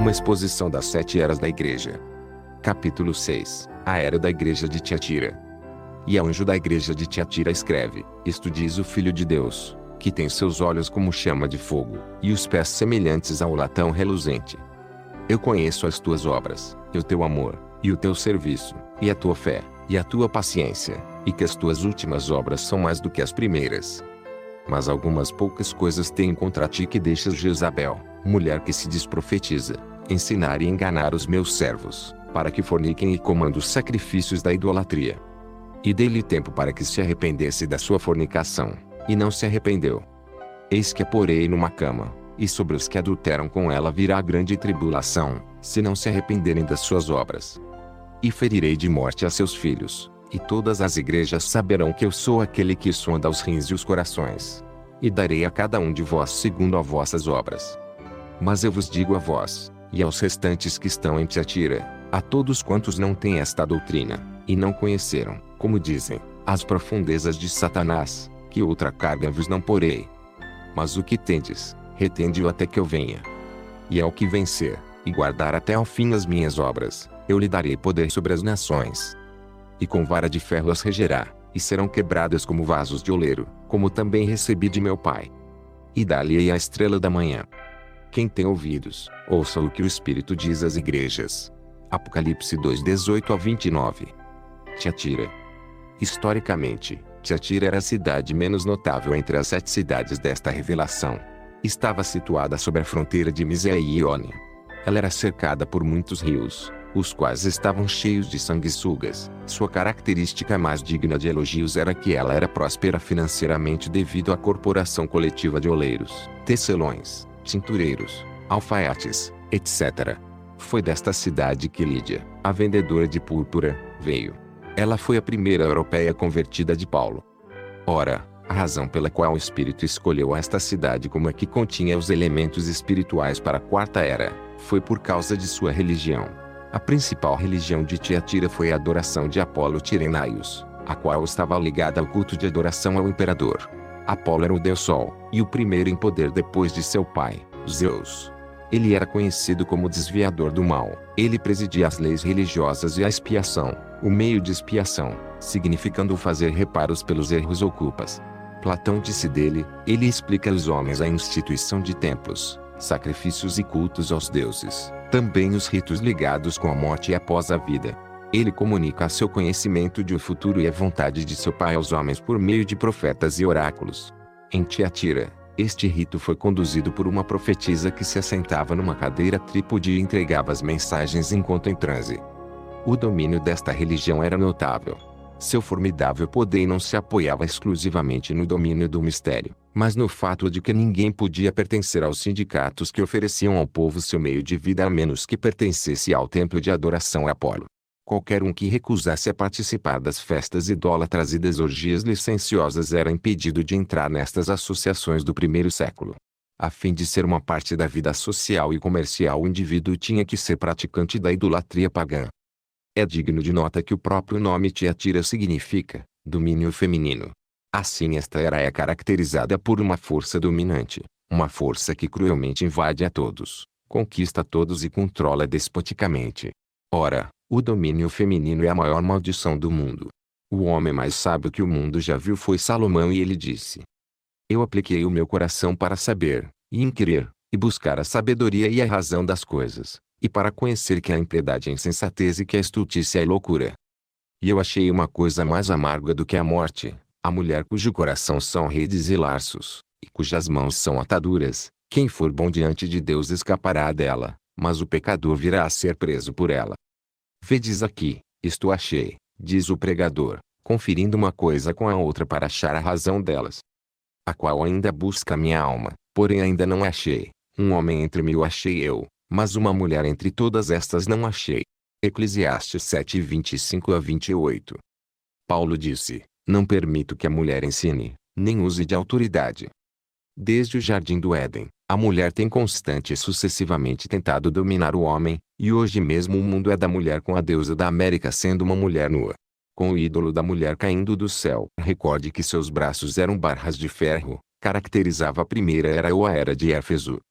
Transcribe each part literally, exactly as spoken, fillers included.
Uma exposição das sete eras da igreja. Capítulo seis. A era da igreja de Tiatira. E ao anjo da igreja de Tiatira escreve: Isto diz o Filho de Deus, que tem seus olhos como chama de fogo, e os pés semelhantes ao latão reluzente. Eu conheço as tuas obras, e o teu amor, e o teu serviço, e a tua fé, e a tua paciência, e que as tuas últimas obras são mais do que as primeiras. Mas algumas poucas coisas tenho contra ti, que deixas Jezabel, mulher que se diz profetiza, ensinar e enganar os meus servos, para que forniquem e comam os sacrifícios da idolatria. E dei-lhe tempo para que se arrependesse da sua fornicação, e não se arrependeu. Eis que a porei numa cama, e sobre os que adulteram com ela virá grande tribulação, se não se arrependerem das suas obras. E ferirei de morte a seus filhos, e todas as igrejas saberão que eu sou aquele que sonda os rins e os corações. E darei a cada um de vós segundo as vossas obras. Mas eu vos digo a vós, e aos restantes que estão em Tiatira, a todos quantos não têm esta doutrina, e não conheceram, como dizem, as profundezas de Satanás, que outra carga vos não porei. Mas o que tendes, retende-o até que eu venha. E ao que vencer, e guardar até ao fim as minhas obras, eu lhe darei poder sobre as nações. E com vara de ferro as regerá, e serão quebradas como vasos de oleiro, como também recebi de meu Pai. E dá-lhe a estrela da manhã. Quem tem ouvidos, ouça o que o Espírito diz às igrejas. Apocalipse dois, dezoito a vinte e nove. Tiatira. Historicamente, Tiatira era a cidade menos notável entre as sete cidades desta revelação. Estava situada sobre a fronteira de Mísia e Iônia. Ela era cercada por muitos rios, os quais estavam cheios de sanguessugas. Sua característica mais digna de elogios era que ela era próspera financeiramente devido à corporação coletiva de oleiros, tecelões, tintureiros, alfaiates, etcétera. Foi desta cidade que Lídia, a vendedora de púrpura, veio. Ela foi a primeira europeia convertida de Paulo. Ora, a razão pela qual o Espírito escolheu esta cidade como a que continha os elementos espirituais para a quarta era, foi por causa de sua religião. A principal religião de Tiatira foi a adoração de Apolo Tirenaios, a qual estava ligada ao culto de adoração ao imperador. Apolo era o deus Sol, e o primeiro em poder depois de seu pai, Zeus. Ele era conhecido como desviador do mal. Ele presidia as leis religiosas e a expiação, o meio de expiação, significando fazer reparos pelos erros ou culpas. Platão disse dele: ele explica aos homens a instituição de templos, sacrifícios e cultos aos deuses, também os ritos ligados com a morte e após a vida. Ele comunica seu conhecimento de o futuro e a vontade de seu pai aos homens por meio de profetas e oráculos. Em Tiatira, este rito foi conduzido por uma profetisa que se assentava numa cadeira trípode e entregava as mensagens enquanto em transe. O domínio desta religião era notável. Seu formidável poder não se apoiava exclusivamente no domínio do mistério, mas no fato de que ninguém podia pertencer aos sindicatos que ofereciam ao povo seu meio de vida a menos que pertencesse ao templo de adoração a Apolo. Qualquer um que recusasse a participar das festas idólatras e das orgias licenciosas era impedido de entrar nestas associações do primeiro século. A fim de ser uma parte da vida social e comercial, o indivíduo tinha que ser praticante da idolatria pagã. É digno de nota que o próprio nome Tiatira significa domínio feminino. Assim, esta era é caracterizada por uma força dominante, uma força que cruelmente invade a todos, conquista a todos e controla despoticamente. Ora, o domínio feminino é a maior maldição do mundo. O homem mais sábio que o mundo já viu foi Salomão, e ele disse: Eu apliquei o meu coração para saber, e inquirir, e buscar a sabedoria e a razão das coisas, e para conhecer que a impiedade é insensatez e que a estultícia é loucura. E eu achei uma coisa mais amarga do que a morte, a mulher cujo coração são redes e laços, e cujas mãos são ataduras. Quem for bom diante de Deus escapará dela, mas o pecador virá a ser preso por ela. Vedes aqui, isto achei, diz o pregador, conferindo uma coisa com a outra para achar a razão delas. A qual ainda busca minha alma, porém ainda não achei. Um homem entre mil achei eu, mas uma mulher entre todas estas não achei. Eclesiastes sete, vinte e cinco a vinte e oito. Paulo disse: Não permito que a mulher ensine, nem use de autoridade. Desde o jardim do Éden, a mulher tem constante e sucessivamente tentado dominar o homem, e hoje mesmo o mundo é da mulher, com a deusa da América sendo uma mulher nua. Com o ídolo da mulher caindo do céu. Recorde que seus braços eram barras de ferro, caracterizava a primeira era ou a era de Éfeso,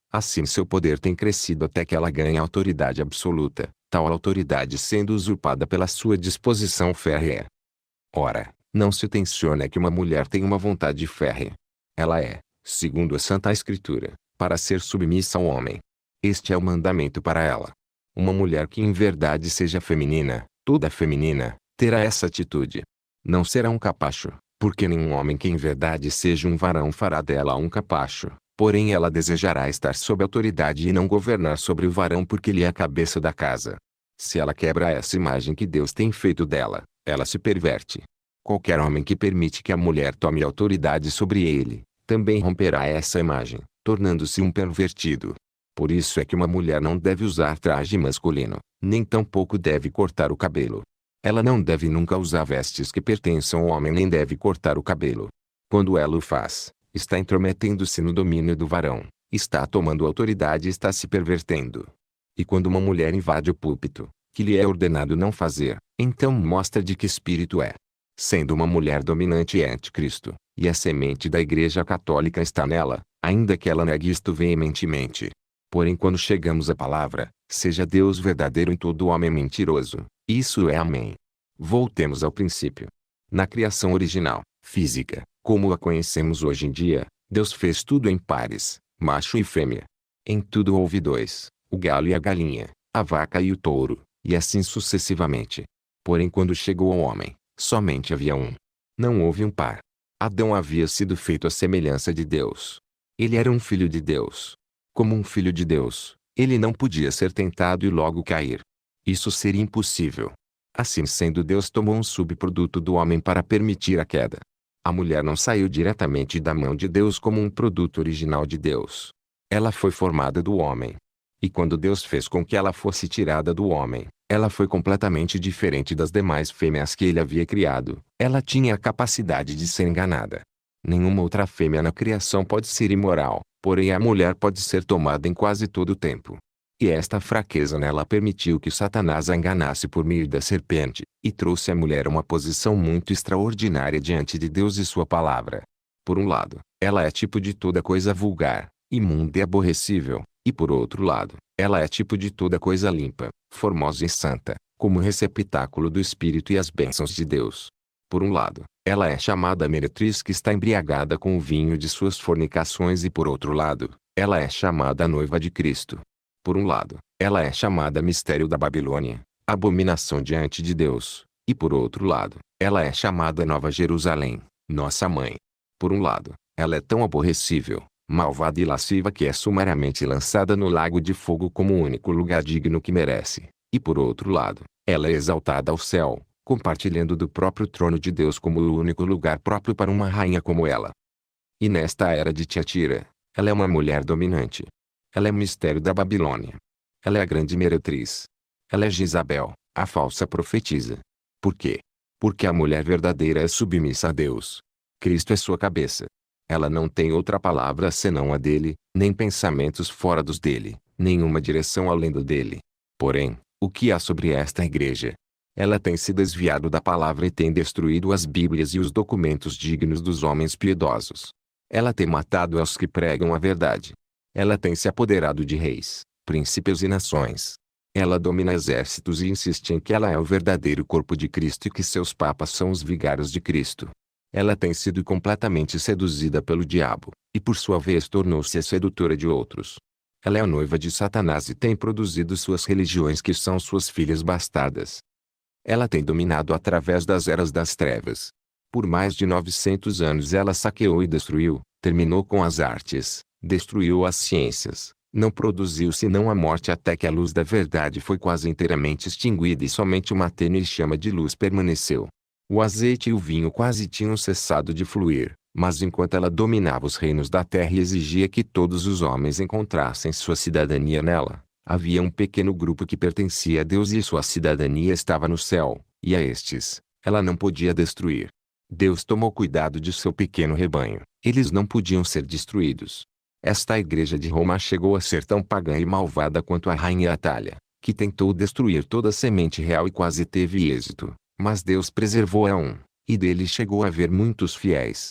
Assim seu poder tem crescido até que ela ganhe autoridade absoluta, tal autoridade sendo usurpada pela sua disposição férrea. Ora, não se tenciona que uma mulher tenha uma vontade férrea. Ela é, segundo a Santa Escritura, para ser submissa ao homem. Este é o mandamento para ela. Uma mulher que em verdade seja feminina, toda feminina, terá essa atitude. Não será um capacho, porque nenhum homem que em verdade seja um varão fará dela um capacho, porém ela desejará estar sob autoridade e não governar sobre o varão porque ele é a cabeça da casa. Se ela quebra essa imagem que Deus tem feito dela, ela se perverte. Qualquer homem que permite que a mulher tome autoridade sobre ele, também romperá essa imagem, tornando-se um pervertido. Por isso é que uma mulher não deve usar traje masculino, nem tampouco deve cortar o cabelo. Ela não deve nunca usar vestes que pertençam ao homem nem deve cortar o cabelo. Quando ela o faz, está intrometendo-se no domínio do varão, está tomando autoridade e está se pervertendo. E quando uma mulher invade o púlpito, que lhe é ordenado não fazer, então mostra de que espírito é. Sendo uma mulher dominante é anticristo, e a semente da Igreja Católica está nela, ainda que ela negue isto veementemente. Porém quando chegamos à palavra, seja Deus verdadeiro e todo homem mentiroso, isso é amém. Voltemos ao princípio. Na criação original, física, como a conhecemos hoje em dia, Deus fez tudo em pares, macho e fêmea. Em tudo houve dois, o galo e a galinha, a vaca e o touro, e assim sucessivamente. Porém quando chegou ao homem, somente havia um. Não houve um par. Adão havia sido feito à semelhança de Deus. Ele era um filho de Deus. Como um filho de Deus, ele não podia ser tentado e logo cair. Isso seria impossível. Assim sendo, Deus tomou um subproduto do homem para permitir a queda. A mulher não saiu diretamente da mão de Deus como um produto original de Deus. Ela foi formada do homem. E quando Deus fez com que ela fosse tirada do homem, ela foi completamente diferente das demais fêmeas que ele havia criado. Ela tinha a capacidade de ser enganada. Nenhuma outra fêmea na criação pode ser imoral, porém a mulher pode ser tomada em quase todo o tempo. E esta fraqueza nela permitiu que Satanás a enganasse por meio da serpente, e trouxe a mulher a uma posição muito extraordinária diante de Deus e sua palavra. Por um lado, ela é tipo de toda coisa vulgar, imunda e aborrecível, e por outro lado, ela é tipo de toda coisa limpa, formosa e santa, como receptáculo do Espírito e as bênçãos de Deus. Por um lado, ela é chamada meretriz que está embriagada com o vinho de suas fornicações e por outro lado, ela é chamada a noiva de Cristo. Por um lado, ela é chamada mistério da Babilônia, abominação diante de Deus, e por outro lado, ela é chamada Nova Jerusalém, nossa mãe. Por um lado, ela é tão aborrecível, malvada e lasciva que é sumariamente lançada no lago de fogo como o único lugar digno que merece, e por outro lado, ela é exaltada ao céu, compartilhando do próprio trono de Deus como o único lugar próprio para uma rainha como ela. E nesta era de Tiatira, ela é uma mulher dominante. Ela é o mistério da Babilônia. Ela é a grande meretriz. Ela é Jezabel, a falsa profetisa. Por quê? Porque a mulher verdadeira é submissa a Deus. Cristo é sua cabeça. Ela não tem outra palavra senão a dele, nem pensamentos fora dos dele, nenhuma direção além do dele. Porém, o que há sobre esta igreja? Ela tem se desviado da palavra e tem destruído as Bíblias e os documentos dignos dos homens piedosos. Ela tem matado aos que pregam a verdade. Ela tem se apoderado de reis, príncipes e nações. Ela domina exércitos e insiste em que ela é o verdadeiro corpo de Cristo e que seus papas são os vigários de Cristo. Ela tem sido completamente seduzida pelo diabo, e por sua vez tornou-se a sedutora de outros. Ela é a noiva de Satanás e tem produzido suas religiões que são suas filhas bastardas. Ela tem dominado através das eras das trevas. Por mais de novecentos anos ela saqueou e destruiu, terminou com as artes, destruiu as ciências, não produziu senão a morte até que a luz da verdade foi quase inteiramente extinguida e somente uma tênue chama de luz permaneceu. O azeite e o vinho quase tinham cessado de fluir, mas enquanto ela dominava os reinos da terra e exigia que todos os homens encontrassem sua cidadania nela, havia um pequeno grupo que pertencia a Deus e sua cidadania estava no céu, e a estes, ela não podia destruir. Deus tomou cuidado de seu pequeno rebanho, eles não podiam ser destruídos. Esta igreja de Roma chegou a ser tão pagã e malvada quanto a rainha Atália, que tentou destruir toda a semente real e quase teve êxito, mas Deus preservou a um, e dele chegou a haver muitos fiéis.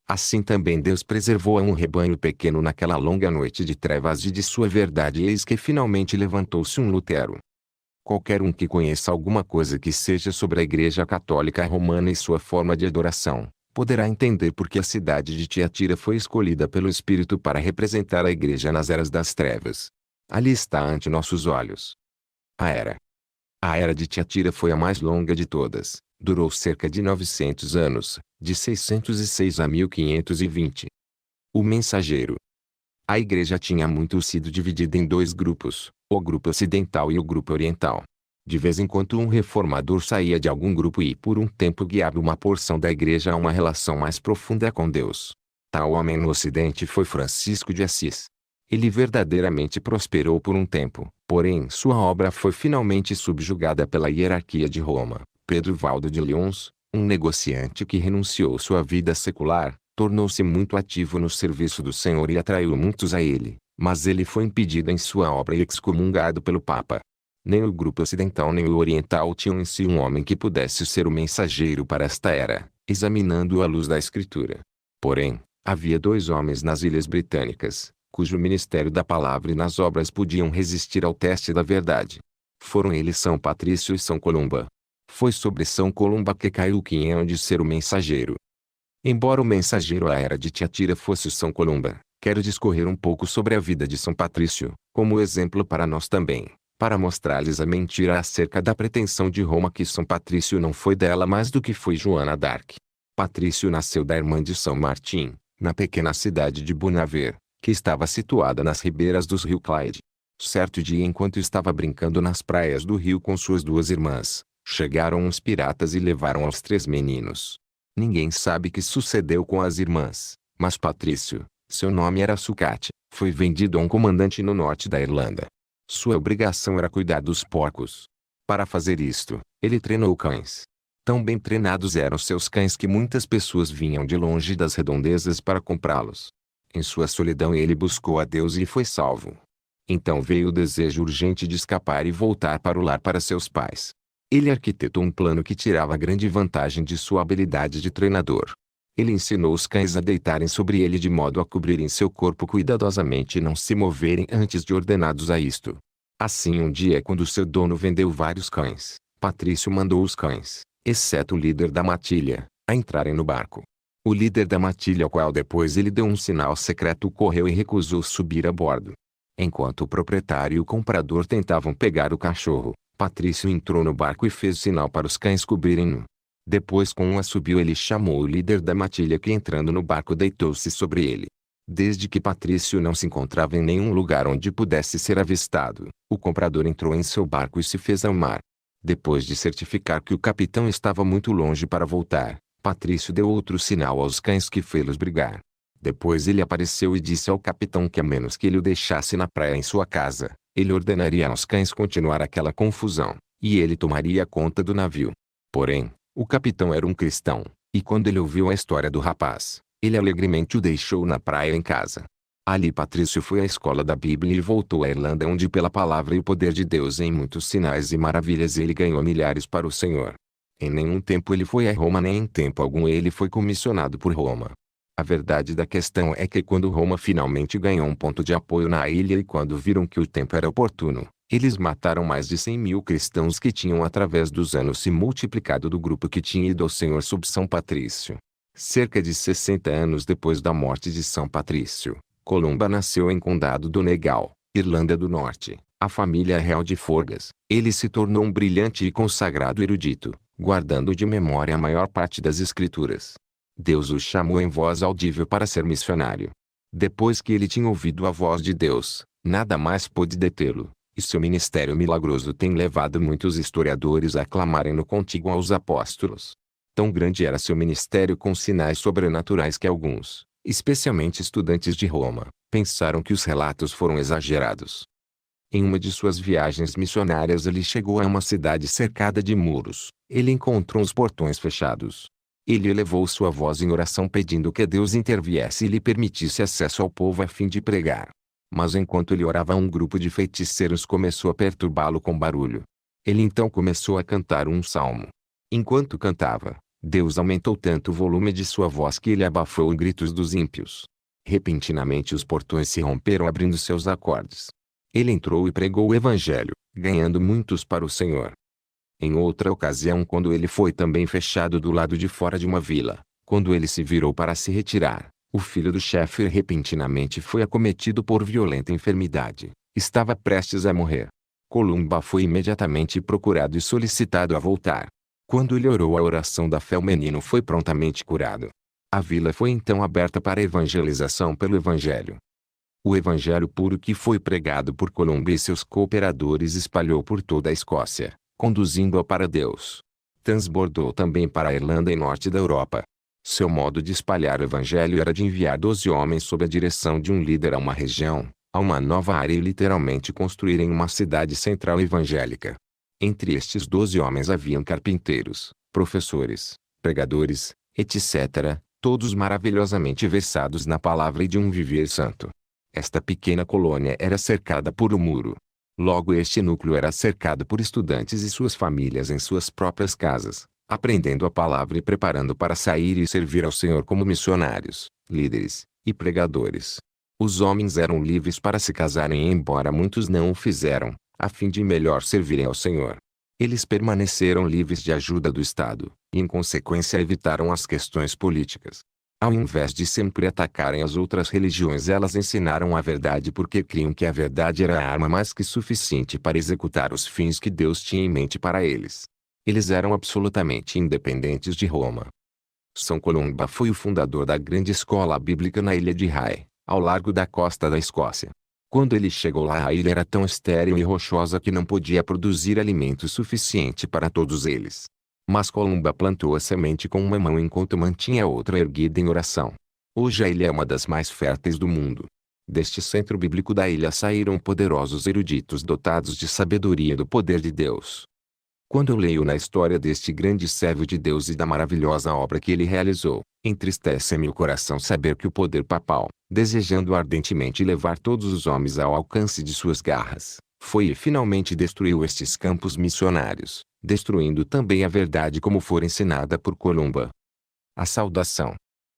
Assim também Deus preservou a um rebanho pequeno naquela longa noite de trevas e de sua verdade, e eis que finalmente levantou-se um Lutero. Qualquer um que conheça alguma coisa que seja sobre a Igreja Católica Romana e sua forma de adoração, poderá entender por que a cidade de Tiatira foi escolhida pelo Espírito para representar a Igreja nas eras das trevas. Ali está ante nossos olhos. A Era. A Era de Tiatira foi a mais longa de todas, durou cerca de novecentos anos, de seiscentos e seis a mil quinhentos e vinte. O Mensageiro. A Igreja tinha muito sido dividida em dois grupos, o grupo ocidental e o grupo oriental. De vez em quando um reformador saía de algum grupo e por um tempo guiava uma porção da Igreja a uma relação mais profunda com Deus. Tal homem no Ocidente foi Francisco de Assis. Ele verdadeiramente prosperou por um tempo, porém sua obra foi finalmente subjugada pela hierarquia de Roma. Pedro Valdo de Lyons, um negociante que renunciou sua vida secular, tornou-se muito ativo no serviço do Senhor e atraiu muitos a ele, mas ele foi impedido em sua obra e excomungado pelo Papa. Nem o grupo ocidental nem o oriental tinham em si um homem que pudesse ser o mensageiro para esta era, examinando-o à luz da Escritura. Porém, havia dois homens nas Ilhas Britânicas, cujo ministério da palavra e nas obras podiam resistir ao teste da verdade. Foram eles São Patrício e São Columba. Foi sobre São Columba que caiu o quinhão de ser o mensageiro. Embora o mensageiro à Era de Tiatira fosse São Columba, quero discorrer um pouco sobre a vida de São Patrício, como exemplo para nós também, para mostrar-lhes a mentira acerca da pretensão de Roma que São Patrício não foi dela mais do que foi Joana d'Arc. Patrício nasceu da irmã de São Martim, na pequena cidade de Bonaver, que estava situada nas ribeiras do rio Clyde. Certo dia, enquanto estava brincando nas praias do rio com suas duas irmãs, chegaram uns piratas e levaram os três meninos. Ninguém sabe o que sucedeu com as irmãs, mas Patrício, seu nome era Sucate, foi vendido a um comandante no norte da Irlanda. Sua obrigação era cuidar dos porcos. Para fazer isto, ele treinou cães. Tão bem treinados eram seus cães que muitas pessoas vinham de longe das redondezas para comprá-los. Em sua solidão ele buscou a Deus e foi salvo. Então veio o desejo urgente de escapar e voltar para o lar para seus pais. Ele arquitetou um plano que tirava grande vantagem de sua habilidade de treinador. Ele ensinou os cães a deitarem sobre ele de modo a cobrirem seu corpo cuidadosamente e não se moverem antes de ordenados a isto. Assim, um dia, quando seu dono vendeu vários cães, Patrício mandou os cães, exceto o líder da matilha, a entrarem no barco. O líder da matilha, ao qual depois ele deu um sinal secreto, correu e recusou subir a bordo. Enquanto o proprietário e o comprador tentavam pegar o cachorro, Patrício entrou no barco e fez sinal para os cães cobrirem-no. Depois, com um assobio, ele chamou o líder da matilha, que entrando no barco deitou-se sobre ele. Desde que Patrício não se encontrava em nenhum lugar onde pudesse ser avistado, o comprador entrou em seu barco e se fez ao mar. Depois de certificar que o capitão estava muito longe para voltar, Patrício deu outro sinal aos cães que fê-los brigar. Depois ele apareceu e disse ao capitão que, a menos que ele o deixasse na praia em sua casa, ele ordenaria aos cães continuar aquela confusão, e ele tomaria conta do navio. Porém, o capitão era um cristão, e quando ele ouviu a história do rapaz, ele alegremente o deixou na praia em casa. Ali Patrício foi à escola da Bíblia e voltou à Irlanda, onde pela palavra e o poder de Deus em muitos sinais e maravilhas ele ganhou milhares para o Senhor. Em nenhum tempo ele foi a Roma, nem em tempo algum ele foi comissionado por Roma. A verdade da questão é que quando Roma finalmente ganhou um ponto de apoio na ilha e quando viram que o tempo era oportuno, eles mataram mais de cem mil cristãos que tinham através dos anos se multiplicado do grupo que tinha ido ao Senhor sob São Patrício. Cerca de sessenta anos depois da morte de São Patrício, Columba nasceu em Condado Donegal, Irlanda do Norte, a família real de Forgas. Ele se tornou um brilhante e consagrado erudito, guardando de memória a maior parte das escrituras. Deus o chamou em voz audível para ser missionário. Depois que ele tinha ouvido a voz de Deus, nada mais pôde detê-lo, e seu ministério milagroso tem levado muitos historiadores a aclamarem-no contíguo aos apóstolos. Tão grande era seu ministério com sinais sobrenaturais que alguns, especialmente estudantes de Roma, pensaram que os relatos foram exagerados. Em uma de suas viagens missionárias ele chegou a uma cidade cercada de muros. Ele encontrou os portões fechados. Ele elevou sua voz em oração pedindo que Deus interviesse e lhe permitisse acesso ao povo a fim de pregar. Mas enquanto ele orava, um grupo de feiticeiros começou a perturbá-lo com barulho. Ele então começou a cantar um salmo. Enquanto cantava, Deus aumentou tanto o volume de sua voz que ele abafou os gritos dos ímpios. Repentinamente os portões se romperam abrindo seus acordes. Ele entrou e pregou o evangelho, ganhando muitos para o Senhor. Em outra ocasião, quando ele foi também fechado do lado de fora de uma vila, quando ele se virou para se retirar, o filho do chefe repentinamente foi acometido por violenta enfermidade. Estava prestes a morrer. Columba foi imediatamente procurado e solicitado a voltar. Quando ele orou a oração da fé, o menino foi prontamente curado. A vila foi então aberta para a evangelização pelo evangelho. O evangelho puro que foi pregado por Columba e seus cooperadores espalhou por toda a Escócia, conduzindo-a para Deus. Transbordou também para a Irlanda e norte da Europa. Seu modo de espalhar o evangelho era de enviar doze homens sob a direção de um líder a uma região, a uma nova área e literalmente construírem uma cidade central evangélica. Entre estes doze homens haviam carpinteiros, professores, pregadores, etcétera, todos maravilhosamente versados na palavra e de um viver santo. Esta pequena colônia era cercada por um muro. Logo este núcleo era cercado por estudantes e suas famílias em suas próprias casas, aprendendo a palavra e preparando para sair e servir ao Senhor como missionários, líderes e pregadores. Os homens eram livres para se casarem, embora muitos não o fizeram, a fim de melhor servirem ao Senhor. Eles permaneceram livres de ajuda do Estado, e em consequência evitaram as questões políticas. Ao invés de sempre atacarem as outras religiões, elas ensinaram a verdade porque criam que a verdade era a arma mais que suficiente para executar os fins que Deus tinha em mente para eles. Eles eram absolutamente independentes de Roma. São Columba foi o fundador da grande escola bíblica na ilha de Rye, ao largo da costa da Escócia. Quando ele chegou lá, a ilha era tão estéril e rochosa que não podia produzir alimento suficiente para todos eles. Mas Columba plantou a semente com uma mão enquanto mantinha a outra erguida em oração. Hoje a ilha é uma das mais férteis do mundo. Deste centro bíblico da ilha saíram poderosos eruditos dotados de sabedoria do poder de Deus. Quando eu leio na história deste grande servo de Deus e da maravilhosa obra que ele realizou, entristece-me o coração saber que o poder papal, desejando ardentemente levar todos os homens ao alcance de suas garras, foi e finalmente destruiu estes campos missionários, destruindo também a verdade como for ensinada por Columba. A saudação.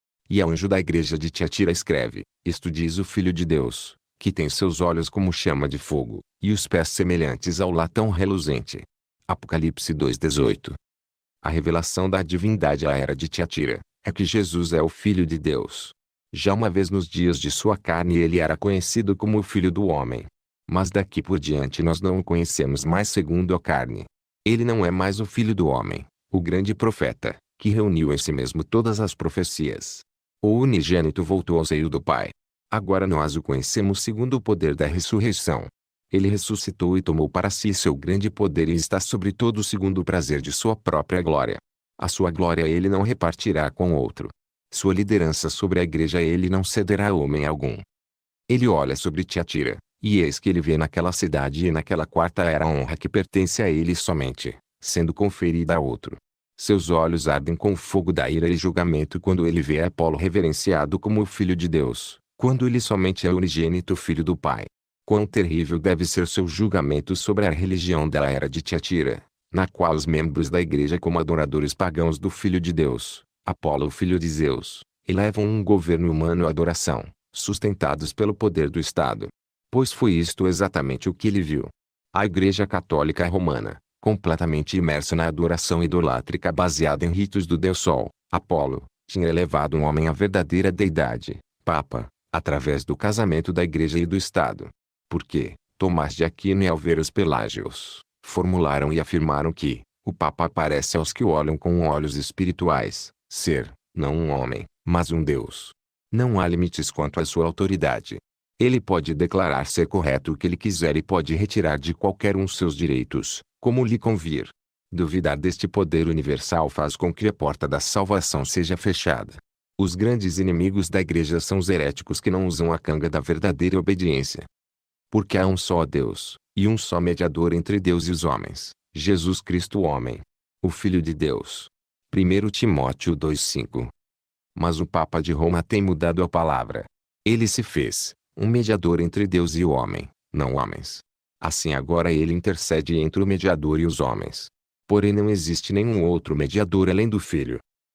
E ao anjo da igreja de Tiatira escreve: Isto diz o Filho de Deus, que tem seus olhos como chama de fogo, e os pés semelhantes ao latão reluzente. Apocalipse dois, dezoito. A revelação da divindade à era de Tiatira é que Jesus é o Filho de Deus. Já uma vez nos dias de sua carne ele era conhecido como o Filho do Homem. Mas daqui por diante nós não o conhecemos mais segundo a carne. Ele não é mais o Filho do Homem, o grande profeta, que reuniu em si mesmo todas as profecias. O unigênito voltou ao seio do Pai. Agora nós o conhecemos segundo o poder da ressurreição. Ele ressuscitou e tomou para si seu grande poder e está sobre todo segundo o prazer de sua própria glória. A sua glória ele não repartirá com outro. Sua liderança sobre a igreja ele não cederá a homem algum. Ele olha sobre Tiatira, e eis que ele vê naquela cidade e naquela quarta era a honra que pertence a ele somente, sendo conferida a outro. Seus olhos ardem com o fogo da ira e julgamento quando ele vê Apolo reverenciado como o Filho de Deus, quando ele somente é o unigênito Filho do Pai. Quão terrível deve ser seu julgamento sobre a religião da era de Tiatira, na qual os membros da igreja como adoradores pagãos do Filho de Deus, Apolo o filho de Zeus, elevam um governo humano à adoração, sustentados pelo poder do Estado. Pois foi isto exatamente o que ele viu. A Igreja Católica Romana, completamente imersa na adoração idolátrica baseada em ritos do Deus Sol, Apolo, tinha elevado um homem à verdadeira deidade, Papa, através do casamento da Igreja e do Estado. Porque, Tomás de Aquino e Álvares Pelágios, formularam e afirmaram que, o Papa aparece aos que o olham com olhos espirituais, ser, não um homem, mas um Deus. Não há limites quanto à sua autoridade. Ele pode declarar ser correto o que ele quiser e pode retirar de qualquer um seus direitos, como lhe convir. Duvidar deste poder universal faz com que a porta da salvação seja fechada. Os grandes inimigos da igreja são os heréticos que não usam a canga da verdadeira obediência. Porque há um só Deus, e um só mediador entre Deus e os homens, Jesus Cristo o homem, o Filho de Deus. primeiro Timóteo dois, cinco. Mas o Papa de Roma tem mudado a palavra. Ele se fez um mediador entre Deus e o homem, não homens. Assim agora ele intercede entre o mediador e os homens. Porém não existe nenhum outro mediador além do Filho.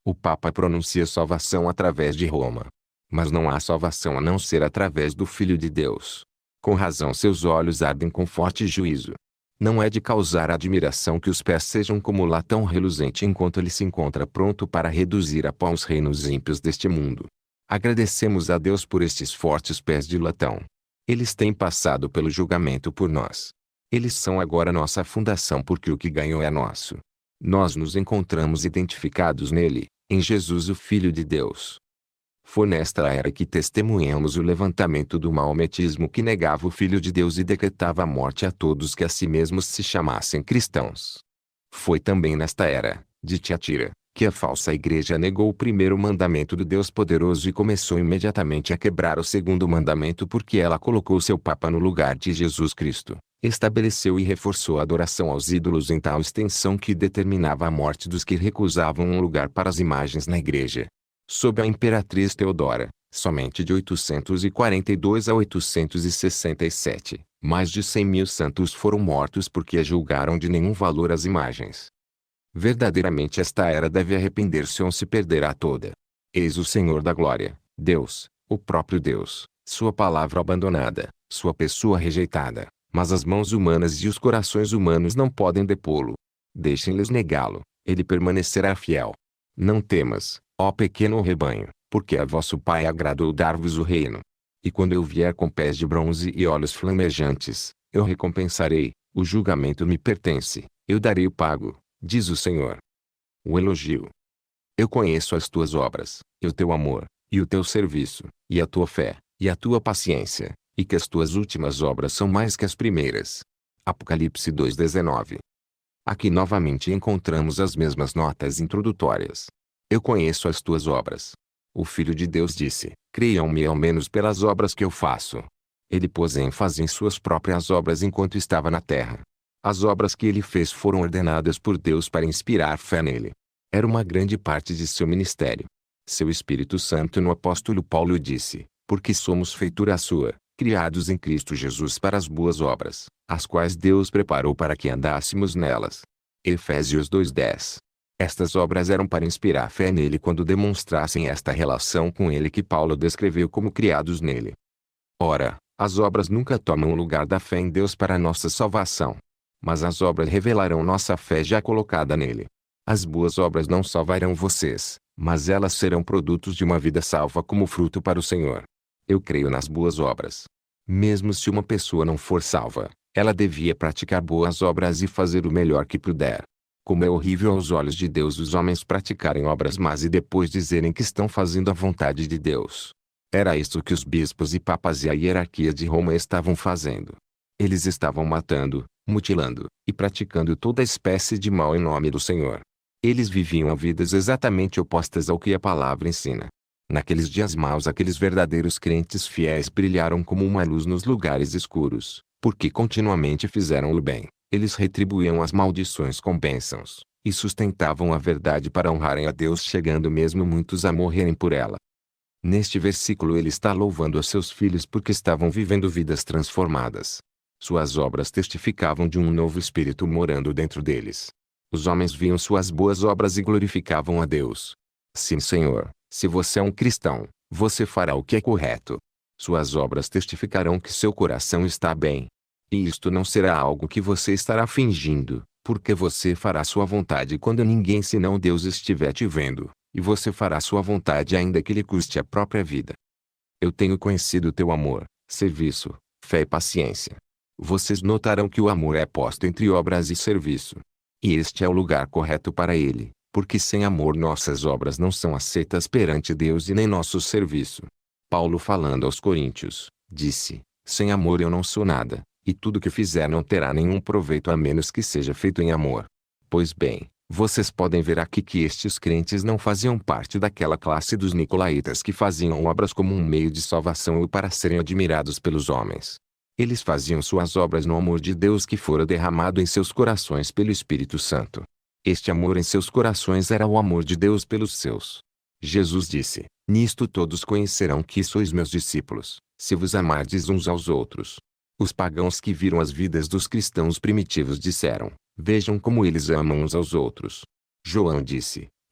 O Papa pronuncia salvação através de Roma. Mas não há salvação a não ser através do Filho de Deus. Com razão seus olhos ardem com forte juízo. Não é de causar admiração que os pés sejam como latão reluzente enquanto ele se encontra pronto para reduzir a pó os reinos ímpios deste mundo. Agradecemos a Deus por estes fortes pés de latão. Eles têm passado pelo julgamento por nós. Eles são agora nossa fundação porque o que ganhou é nosso. Nós nos encontramos identificados nele, em Jesus o Filho de Deus. Foi nesta era que testemunhamos o levantamento do maometismo que negava o Filho de Deus e decretava a morte a todos que a si mesmos se chamassem cristãos. Foi também nesta era, de Tiatira, que a falsa igreja negou o primeiro mandamento do Deus poderoso e começou imediatamente a quebrar o segundo mandamento porque ela colocou seu Papa no lugar de Jesus Cristo, estabeleceu e reforçou a adoração aos ídolos em tal extensão que determinava a morte dos que recusavam um lugar para as imagens na igreja. Sob a imperatriz Teodora, somente de oitocentos e quarenta e dois a oitocentos e sessenta e sete, mais de cem mil santos foram mortos porque a julgaram de nenhum valor as imagens. Verdadeiramente esta era deve arrepender-se ou se perderá toda. Eis o Senhor da Glória, Deus, o próprio Deus, sua palavra abandonada, sua pessoa rejeitada, mas as mãos humanas e os corações humanos não podem depô-lo. Deixem-lhes negá-lo, ele permanecerá fiel. Não temas, ó pequeno rebanho, porque a vosso Pai agradou dar-vos o reino. E quando eu vier com pés de bronze e olhos flamejantes, eu recompensarei, o julgamento me pertence, eu darei o pago, diz o Senhor. O elogio. Eu conheço as tuas obras, e o teu amor, e o teu serviço, e a tua fé, e a tua paciência, e que as tuas últimas obras são mais que as primeiras. Apocalipse dois, dezenove. Aqui novamente encontramos as mesmas notas introdutórias. Eu conheço as tuas obras. O Filho de Deus disse, creiam-me ao menos pelas obras que eu faço. Ele pôs ênfase em suas próprias obras enquanto estava na terra. As obras que ele fez foram ordenadas por Deus para inspirar fé nele. Era uma grande parte de seu ministério. Seu Espírito Santo no apóstolo Paulo disse, porque somos feitura sua, criados em Cristo Jesus para as boas obras, as quais Deus preparou para que andássemos nelas. Efésios dois, dez. Estas obras eram para inspirar fé nele quando demonstrassem esta relação com ele que Paulo descreveu como criados nele. Ora, as obras nunca tomam o lugar da fé em Deus para nossa salvação. Mas as obras revelarão nossa fé já colocada nele. As boas obras não salvarão vocês, mas elas serão produtos de uma vida salva como fruto para o Senhor. Eu creio nas boas obras. Mesmo se uma pessoa não for salva, ela devia praticar boas obras e fazer o melhor que puder. Como é horrível aos olhos de Deus os homens praticarem obras más e depois dizerem que estão fazendo a vontade de Deus. Era isto que os bispos e papas e a hierarquia de Roma estavam fazendo. Eles estavam matando, mutilando, e praticando toda espécie de mal em nome do Senhor. Eles viviam vidas exatamente opostas ao que a palavra ensina. Naqueles dias maus aqueles verdadeiros crentes fiéis brilharam como uma luz nos lugares escuros, porque continuamente fizeram o bem. Eles retribuíam as maldições com bênçãos, e sustentavam a verdade para honrarem a Deus chegando mesmo muitos a morrerem por ela. Neste versículo ele está louvando a seus filhos porque estavam vivendo vidas transformadas. Suas obras testificavam de um novo espírito morando dentro deles. Os homens viam suas boas obras e glorificavam a Deus. Sim, Senhor, se você é um cristão, você fará o que é correto. Suas obras testificarão que seu coração está bem. E isto não será algo que você estará fingindo, porque você fará sua vontade quando ninguém senão Deus estiver te vendo, e você fará sua vontade ainda que lhe custe a própria vida. Eu tenho conhecido teu amor, serviço, fé e paciência. Vocês notarão que o amor é posto entre obras e serviço. E este é o lugar correto para ele, porque sem amor nossas obras não são aceitas perante Deus e nem nosso serviço. Paulo falando aos Coríntios, disse, sem amor eu não sou nada. E tudo que fizer não terá nenhum proveito a menos que seja feito em amor. Pois bem, vocês podem ver aqui que estes crentes não faziam parte daquela classe dos nicolaítas que faziam obras como um meio de salvação ou para serem admirados pelos homens. Eles faziam suas obras no amor de Deus que fora derramado em seus corações pelo Espírito Santo. Este amor em seus corações era o amor de Deus pelos seus. Jesus disse, nisto todos conhecerão que sois meus discípulos, se vos amardes uns aos outros. Os pagãos que viram as vidas dos cristãos primitivos disseram, vejam como eles amam uns aos outros. João disse,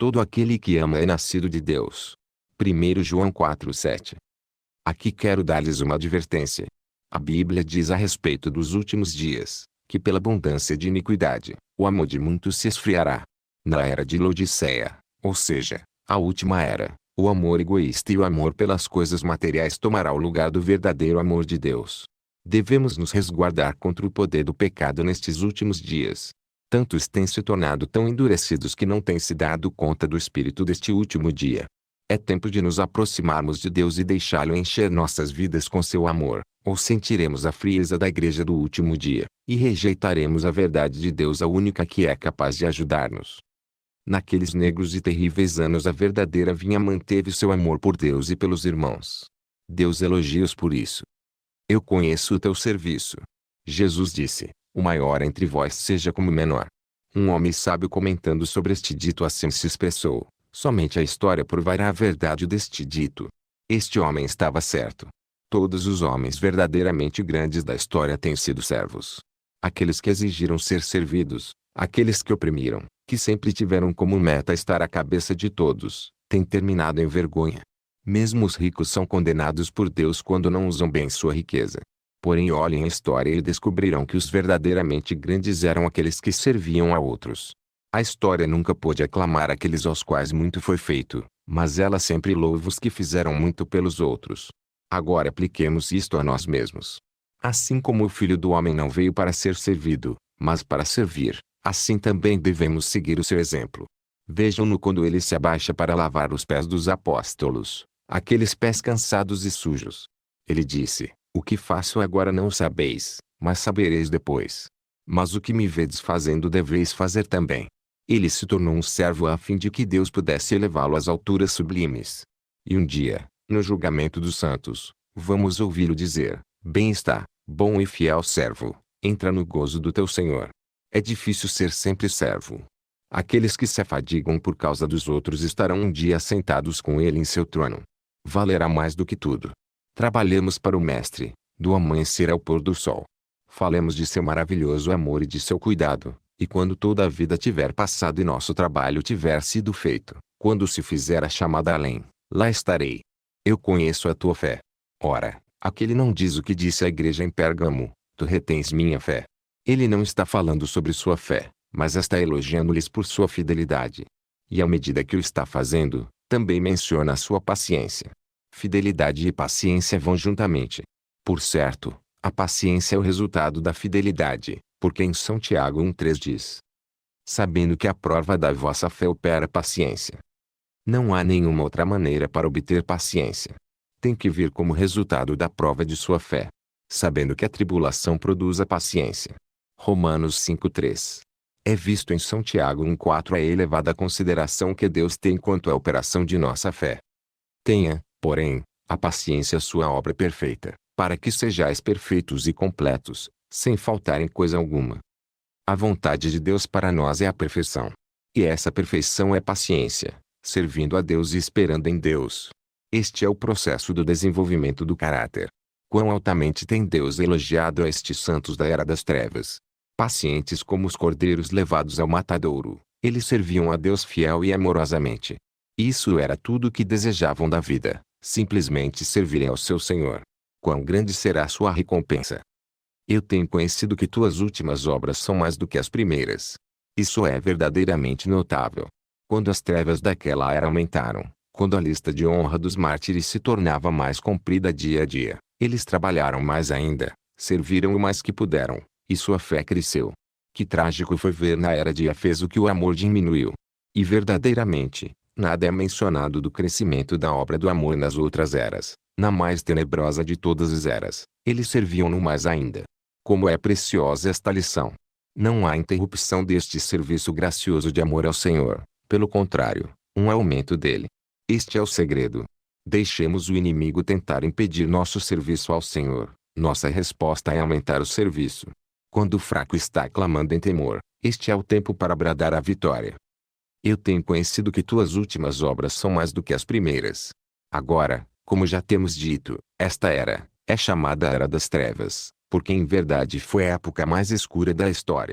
Todo aquele que ama é nascido de Deus. primeiro João quatro, sete. Aqui quero dar-lhes uma advertência. A Bíblia diz a respeito dos últimos dias, que pela abundância de iniquidade, o amor de muitos se esfriará. Na era de Laodiceia, ou seja, a última era, o amor egoísta e o amor pelas coisas materiais tomará o lugar do verdadeiro amor de Deus. Devemos nos resguardar contra o poder do pecado nestes últimos dias. Tantos têm se tornado tão endurecidos que não têm se dado conta do espírito deste último dia. É tempo de nos aproximarmos de Deus e deixá-lo encher nossas vidas com seu amor, ou sentiremos a frieza da igreja do último dia, e rejeitaremos a verdade de Deus, a única que é capaz de ajudar-nos. Naqueles negros e terríveis anos a verdadeira vinha manteve seu amor por Deus e pelos irmãos. Deus elogia-os por isso. Eu conheço o teu serviço. Jesus disse, o maior entre vós seja como o menor. Um homem sábio comentando sobre este dito assim se expressou, somente a história provará a verdade deste dito. Este homem estava certo. Todos os homens verdadeiramente grandes da história têm sido servos. Aqueles que exigiram ser servidos, aqueles que oprimiram, que sempre tiveram como meta estar à cabeça de todos, têm terminado em vergonha. Mesmo os ricos são condenados por Deus quando não usam bem sua riqueza. Porém olhem a história e descobrirão que os verdadeiramente grandes eram aqueles que serviam a outros. A história nunca pôde aclamar aqueles aos quais muito foi feito, mas ela sempre louva os que fizeram muito pelos outros. Agora apliquemos isto a nós mesmos. Assim como o Filho do Homem não veio para ser servido, mas para servir, assim também devemos seguir o seu exemplo. Vejam-no quando ele se abaixa para lavar os pés dos apóstolos, aqueles pés cansados e sujos. Ele disse, o que faço agora não sabeis, mas sabereis depois. Mas o que me vedes fazendo deveis fazer também. Ele se tornou um servo a fim de que Deus pudesse elevá-lo às alturas sublimes. E um dia, no julgamento dos santos, vamos ouvi-lo dizer, bem está, bom e fiel servo, entra no gozo do teu Senhor. É difícil ser sempre servo. Aqueles que se afadigam por causa dos outros estarão um dia sentados com ele em seu trono. Valerá mais do que tudo. Trabalhemos para o Mestre, do amanhecer ao pôr do sol. Falemos de seu maravilhoso amor e de seu cuidado, e quando toda a vida tiver passado e nosso trabalho tiver sido feito, quando se fizer a chamada além, lá estarei. Eu conheço a tua fé. Ora, aquele não diz o que disse à igreja em Pérgamo, tu retens minha fé. Ele não está falando sobre sua fé, mas está elogiando-lhes por sua fidelidade. E à medida que o está fazendo, também menciona a sua paciência. Fidelidade e paciência vão juntamente. Por certo, a paciência é o resultado da fidelidade, porque em São Tiago um três diz: sabendo que a prova da vossa fé opera paciência. Não há nenhuma outra maneira para obter paciência. Tem que vir como resultado da prova de sua fé. Sabendo que a tribulação produz a paciência. Romanos cinco três. É visto em São Tiago um quatro a elevada consideração que Deus tem quanto à operação de nossa fé. Tenha, porém, a paciência sua obra perfeita, para que sejais perfeitos e completos, sem faltar em coisa alguma. A vontade de Deus para nós é a perfeição. E essa perfeição é paciência, servindo a Deus e esperando em Deus. Este é o processo do desenvolvimento do caráter. Quão altamente tem Deus elogiado a estes santos da era das trevas. Pacientes como os cordeiros levados ao matadouro, eles serviam a Deus fiel e amorosamente. Isso era tudo o que desejavam da vida, simplesmente servirem ao seu Senhor. Quão grande será a sua recompensa! Eu tenho conhecido que tuas últimas obras são mais do que as primeiras. Isso é verdadeiramente notável. Quando as trevas daquela era aumentaram, quando a lista de honra dos mártires se tornava mais comprida dia a dia, eles trabalharam mais ainda, serviram o mais que puderam, e sua fé cresceu. Que trágico foi ver na era de Éfeso que o amor diminuiu. E verdadeiramente, nada é mencionado do crescimento da obra do amor nas outras eras, na mais tenebrosa de todas as eras, eles serviam-no mais ainda. Como é preciosa esta lição! Não há interrupção deste serviço gracioso de amor ao Senhor, pelo contrário, um aumento dele. Este é o segredo. Deixemos o inimigo tentar impedir nosso serviço ao Senhor, nossa resposta é aumentar o serviço. Quando o fraco está clamando em temor, este é o tempo para bradar a vitória. Eu tenho conhecido que tuas últimas obras são mais do que as primeiras. Agora, como já temos dito, esta era, é chamada a Era das Trevas, porque em verdade foi a época mais escura da história.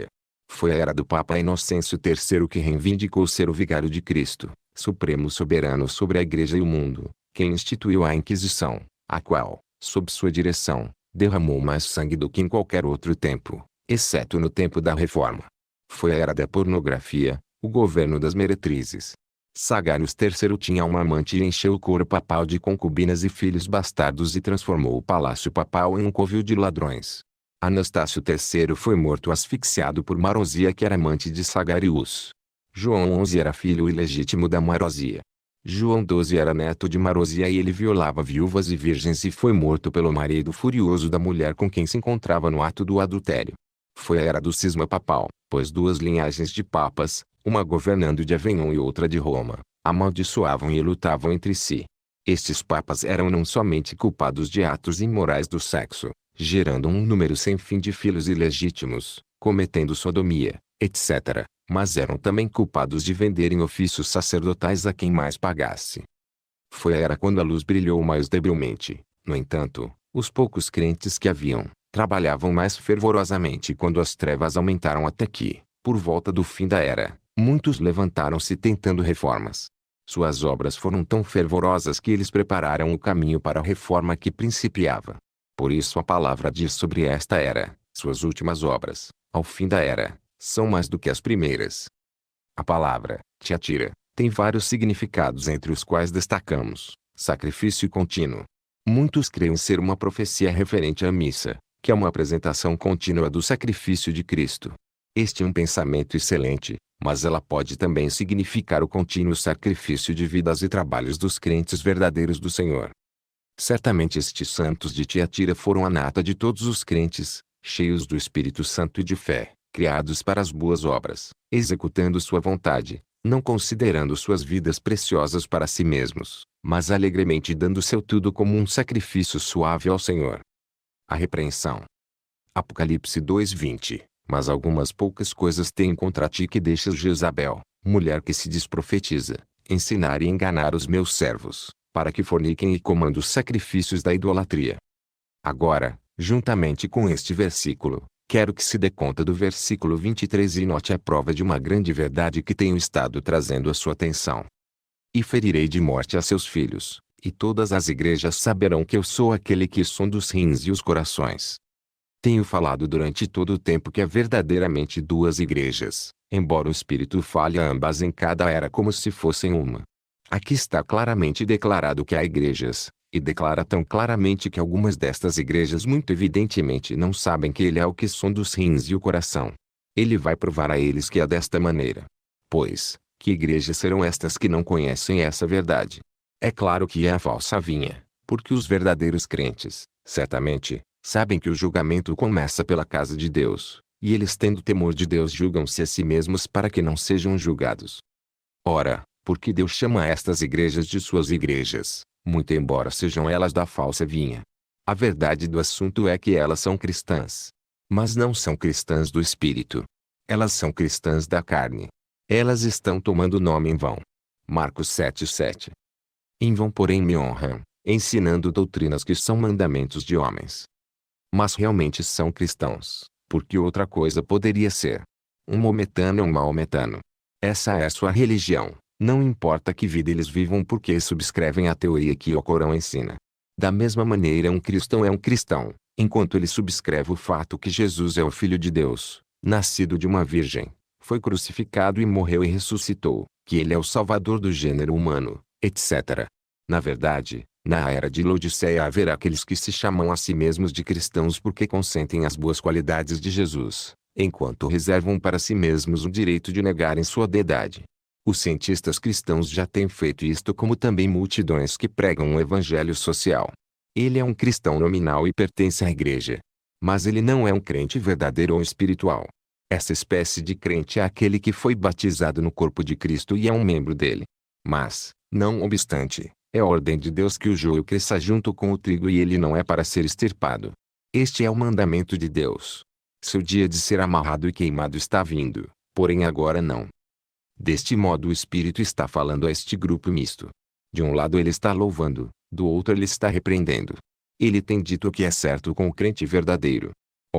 Foi a era do Papa Inocêncio terceiro que reivindicou ser o vigário de Cristo, supremo soberano sobre a Igreja e o mundo, quem instituiu a Inquisição, a qual, sob sua direção, derramou mais sangue do que em qualquer outro tempo, exceto no tempo da Reforma. Foi a era da pornografia, o governo das meretrizes. Sagarius terceiro tinha uma amante e encheu o coro papal de concubinas e filhos bastardos e transformou o palácio papal em um covil de ladrões. Anastácio terceiro foi morto asfixiado por Marozia, que era amante de Sagarius. João onze era filho ilegítimo da Marozia. João doze era neto de Marozia e ele violava viúvas e virgens e foi morto pelo marido furioso da mulher com quem se encontrava no ato do adultério. Foi a era do cisma papal, pois duas linhagens de papas, uma governando de Avignon e outra de Roma, amaldiçoavam e lutavam entre si. Estes papas eram não somente culpados de atos imorais do sexo, gerando um número sem fim de filhos ilegítimos, cometendo sodomia, etcétera, mas eram também culpados de venderem ofícios sacerdotais a quem mais pagasse. Foi a era quando a luz brilhou mais debilmente. No entanto, os poucos crentes que haviam, trabalhavam mais fervorosamente quando as trevas aumentaram até que, por volta do fim da era, muitos levantaram-se tentando reformas. Suas obras foram tão fervorosas que eles prepararam o caminho para a reforma que principiava. Por isso a palavra diz sobre esta era, suas últimas obras, ao fim da era, são mais do que as primeiras. A palavra, Tiatira, tem vários significados entre os quais destacamos, sacrifício contínuo. Muitos creem ser uma profecia referente à missa, que é uma apresentação contínua do sacrifício de Cristo. Este é um pensamento excelente, mas ela pode também significar o contínuo sacrifício de vidas e trabalhos dos crentes verdadeiros do Senhor. Certamente estes santos de Tiatira foram a nata de todos os crentes, cheios do Espírito Santo e de fé, criados para as boas obras, executando sua vontade, não considerando suas vidas preciosas para si mesmos, mas alegremente dando seu tudo como um sacrifício suave ao Senhor. A repreensão. Apocalipse dois, vinte. Mas algumas poucas coisas tenho contra ti que deixas Jezabel, mulher que se desprofetiza, ensinar e enganar os meus servos, para que forniquem e comam os sacrifícios da idolatria. Agora, juntamente com este versículo, quero que se dê conta do versículo vinte e três e note a prova de uma grande verdade que tenho estado trazendo à sua atenção. E ferirei de morte a seus filhos, e todas as igrejas saberão que eu sou aquele que sonda os rins e os corações. Tenho falado durante todo o tempo que há verdadeiramente duas igrejas, embora o Espírito fale a ambas em cada era como se fossem uma. Aqui está claramente declarado que há igrejas, e declara tão claramente que algumas destas igrejas muito evidentemente não sabem que ele é o que sonda os rins e o coração. Ele vai provar a eles que é desta maneira. Pois, que igrejas serão estas que não conhecem essa verdade? É claro que é a falsa vinha, porque os verdadeiros crentes, certamente, sabem que o julgamento começa pela casa de Deus, e eles tendo temor de Deus julgam-se a si mesmos para que não sejam julgados. Ora, porque Deus chama estas igrejas de suas igrejas, muito embora sejam elas da falsa vinha. A verdade do assunto é que elas são cristãs. Mas não são cristãs do Espírito. Elas são cristãs da carne. Elas estão tomando o nome em vão. Marcos sete, sete. Em vão porém me honram, ensinando doutrinas que são mandamentos de homens. Mas realmente são cristãos, porque outra coisa poderia ser. Um maometano é um maometano. Essa é a sua religião, não importa que vida eles vivam porque subscrevem a teoria que o Corão ensina. Da mesma maneira um cristão é um cristão, enquanto ele subscreve o fato que Jesus é o Filho de Deus, nascido de uma virgem, foi crucificado e morreu e ressuscitou, que ele é o Salvador do gênero humano, etcétera. Na verdade, na era de Laodiceia haverá aqueles que se chamam a si mesmos de cristãos porque consentem as boas qualidades de Jesus, enquanto reservam para si mesmos o direito de negarem sua deidade. Os cientistas cristãos já têm feito isto, como também multidões que pregam um evangelho social. Ele é um cristão nominal e pertence à igreja. Mas ele não é um crente verdadeiro ou espiritual. Essa espécie de crente é aquele que foi batizado no corpo de Cristo e é um membro dele. Mas, não obstante, é ordem de Deus que o joio cresça junto com o trigo e ele não é para ser extirpado. Este é o mandamento de Deus. Seu dia de ser amarrado e queimado está vindo, porém agora não. Deste modo o Espírito está falando a este grupo misto. De um lado ele está louvando, do outro ele está repreendendo. Ele tem dito o que é certo com o crente verdadeiro. Ora,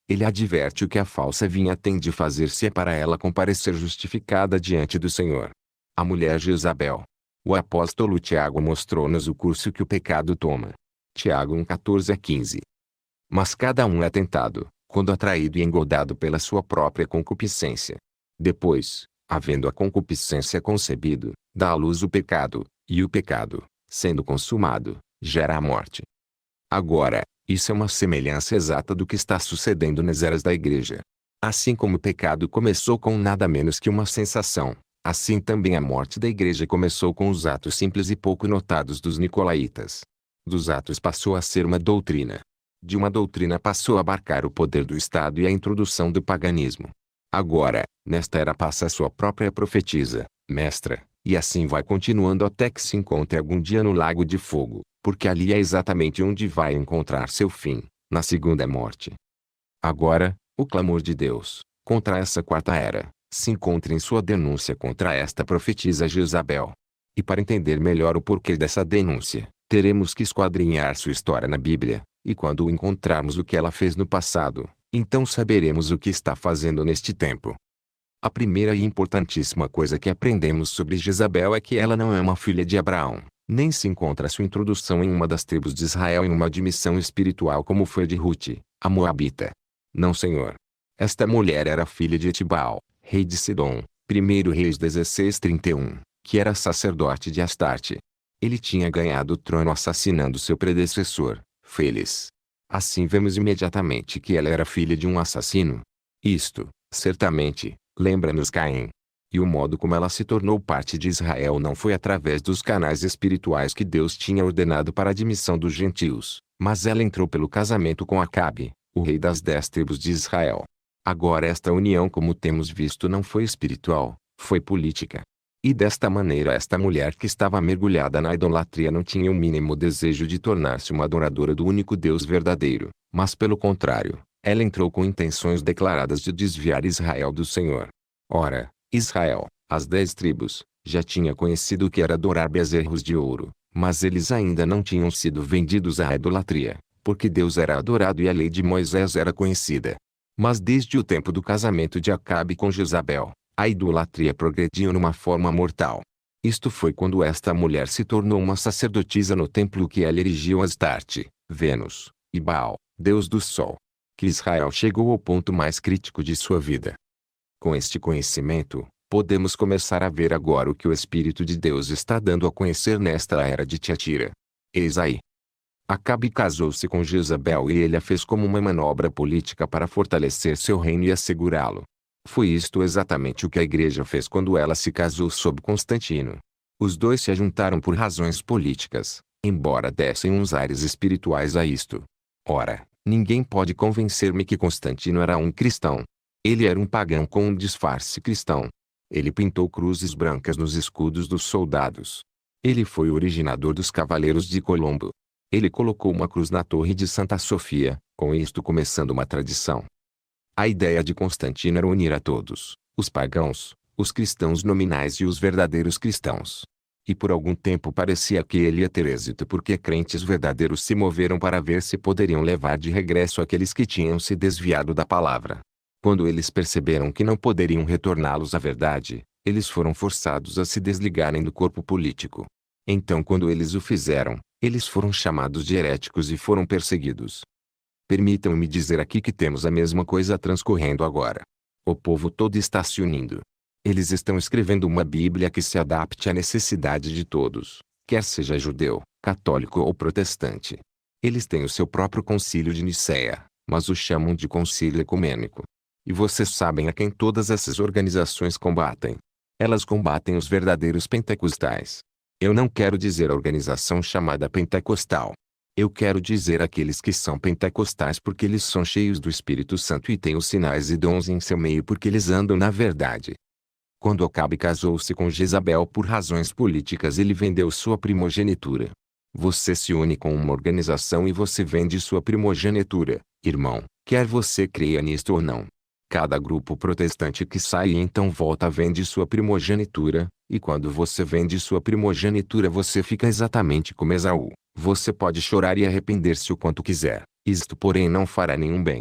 Ele adverte o que a falsa vinha tem de fazer-se para ela comparecer justificada diante do Senhor. A mulher Jezabel. O apóstolo Tiago mostrou-nos o curso que o pecado toma. Tiago um, quatorze a quinze. Mas cada um é tentado, quando atraído e engodado pela sua própria concupiscência. Depois, havendo a concupiscência concebido, dá à luz o pecado, e o pecado, sendo consumado, gera a morte. Agora, isso é uma semelhança exata do que está sucedendo nas eras da igreja. Assim como o pecado começou com nada menos que uma sensação, assim também a morte da igreja começou com os atos simples e pouco notados dos nicolaítas. Dos atos passou a ser uma doutrina. De uma doutrina passou a abarcar o poder do Estado e a introdução do paganismo. Agora, nesta era passa a sua própria profetisa, mestra, e assim vai continuando até que se encontre algum dia no lago de fogo, porque ali é exatamente onde vai encontrar seu fim, na segunda morte. Agora, o clamor de Deus, contra essa quarta era, se encontra em sua denúncia contra esta profetisa Jezabel. E para entender melhor o porquê dessa denúncia, teremos que esquadrinhar sua história na Bíblia, e quando encontrarmos o que ela fez no passado, então saberemos o que está fazendo neste tempo. A primeira e importantíssima coisa que aprendemos sobre Jezabel é que ela não é uma filha de Abraão, nem se encontra sua introdução em uma das tribos de Israel em uma admissão espiritual como foi de Ruth, a Moabita. Não, senhor. Esta mulher era filha de Etibal, rei de Sidom, primeiro Reis dezesseis, trinta e um, que era sacerdote de Astarte. Ele tinha ganhado o trono assassinando seu predecessor, Félix. Assim vemos imediatamente que ela era filha de um assassino. Isto, certamente, lembra-nos Caim. E o modo como ela se tornou parte de Israel não foi através dos canais espirituais que Deus tinha ordenado para a admissão dos gentios, mas ela entrou pelo casamento com Acabe, o rei das dez tribos de Israel. Agora esta união, como temos visto, não foi espiritual, foi política. E desta maneira esta mulher que estava mergulhada na idolatria não tinha o mínimo desejo de tornar-se uma adoradora do único Deus verdadeiro, mas pelo contrário, ela entrou com intenções declaradas de desviar Israel do Senhor. Ora, Israel, as dez tribos, já tinha conhecido o que era adorar bezerros de ouro, mas eles ainda não tinham sido vendidos à idolatria, porque Deus era adorado e a lei de Moisés era conhecida. Mas desde o tempo do casamento de Acabe com Jezabel, a idolatria progrediu numa forma mortal. Isto foi quando esta mulher se tornou uma sacerdotisa no templo que ela erigiu a Astarte, Vênus, e Baal, deus do sol. Que Israel chegou ao ponto mais crítico de sua vida. Com este conhecimento, podemos começar a ver agora o que o Espírito de Deus está dando a conhecer nesta era de Tiatira. Eis aí. Acabe casou-se com Jezabel e ele a fez como uma manobra política para fortalecer seu reino e assegurá-lo. Foi isto exatamente o que a igreja fez quando ela se casou sob Constantino. Os dois se ajuntaram por razões políticas, embora dessem uns ares espirituais a isto. Ora, ninguém pode convencer-me que Constantino era um cristão. Ele era um pagão com um disfarce cristão. Ele pintou cruzes brancas nos escudos dos soldados. Ele foi o originador dos Cavaleiros de Colombo. Ele colocou uma cruz na torre de Santa Sofia, com isto começando uma tradição. A ideia de Constantino era unir a todos, os pagãos, os cristãos nominais e os verdadeiros cristãos. E por algum tempo parecia que ele ia ter êxito porque crentes verdadeiros se moveram para ver se poderiam levar de regresso aqueles que tinham se desviado da palavra. Quando eles perceberam que não poderiam retorná-los à verdade, eles foram forçados a se desligarem do corpo político. Então quando eles o fizeram, eles foram chamados de heréticos e foram perseguidos. Permitam-me dizer aqui que temos a mesma coisa transcorrendo agora. O povo todo está se unindo. Eles estão escrevendo uma Bíblia que se adapte à necessidade de todos, quer seja judeu, católico ou protestante. Eles têm o seu próprio concílio de Nicéia, mas o chamam de concílio ecumênico. E vocês sabem a quem todas essas organizações combatem. Elas combatem os verdadeiros pentecostais. Eu não quero dizer a organização chamada pentecostal. Eu quero dizer aqueles que são pentecostais porque eles são cheios do Espírito Santo e têm os sinais e dons em seu meio porque eles andam na verdade. Quando Acabe casou-se com Jezabel por razões políticas, ele vendeu sua primogenitura. Você se une com uma organização e você vende sua primogenitura, irmão, quer você creia nisto ou não. Cada grupo protestante que sai e então volta vende sua primogenitura, e quando você vende sua primogenitura você fica exatamente como Esaú. Você pode chorar e arrepender-se o quanto quiser, isto porém não fará nenhum bem.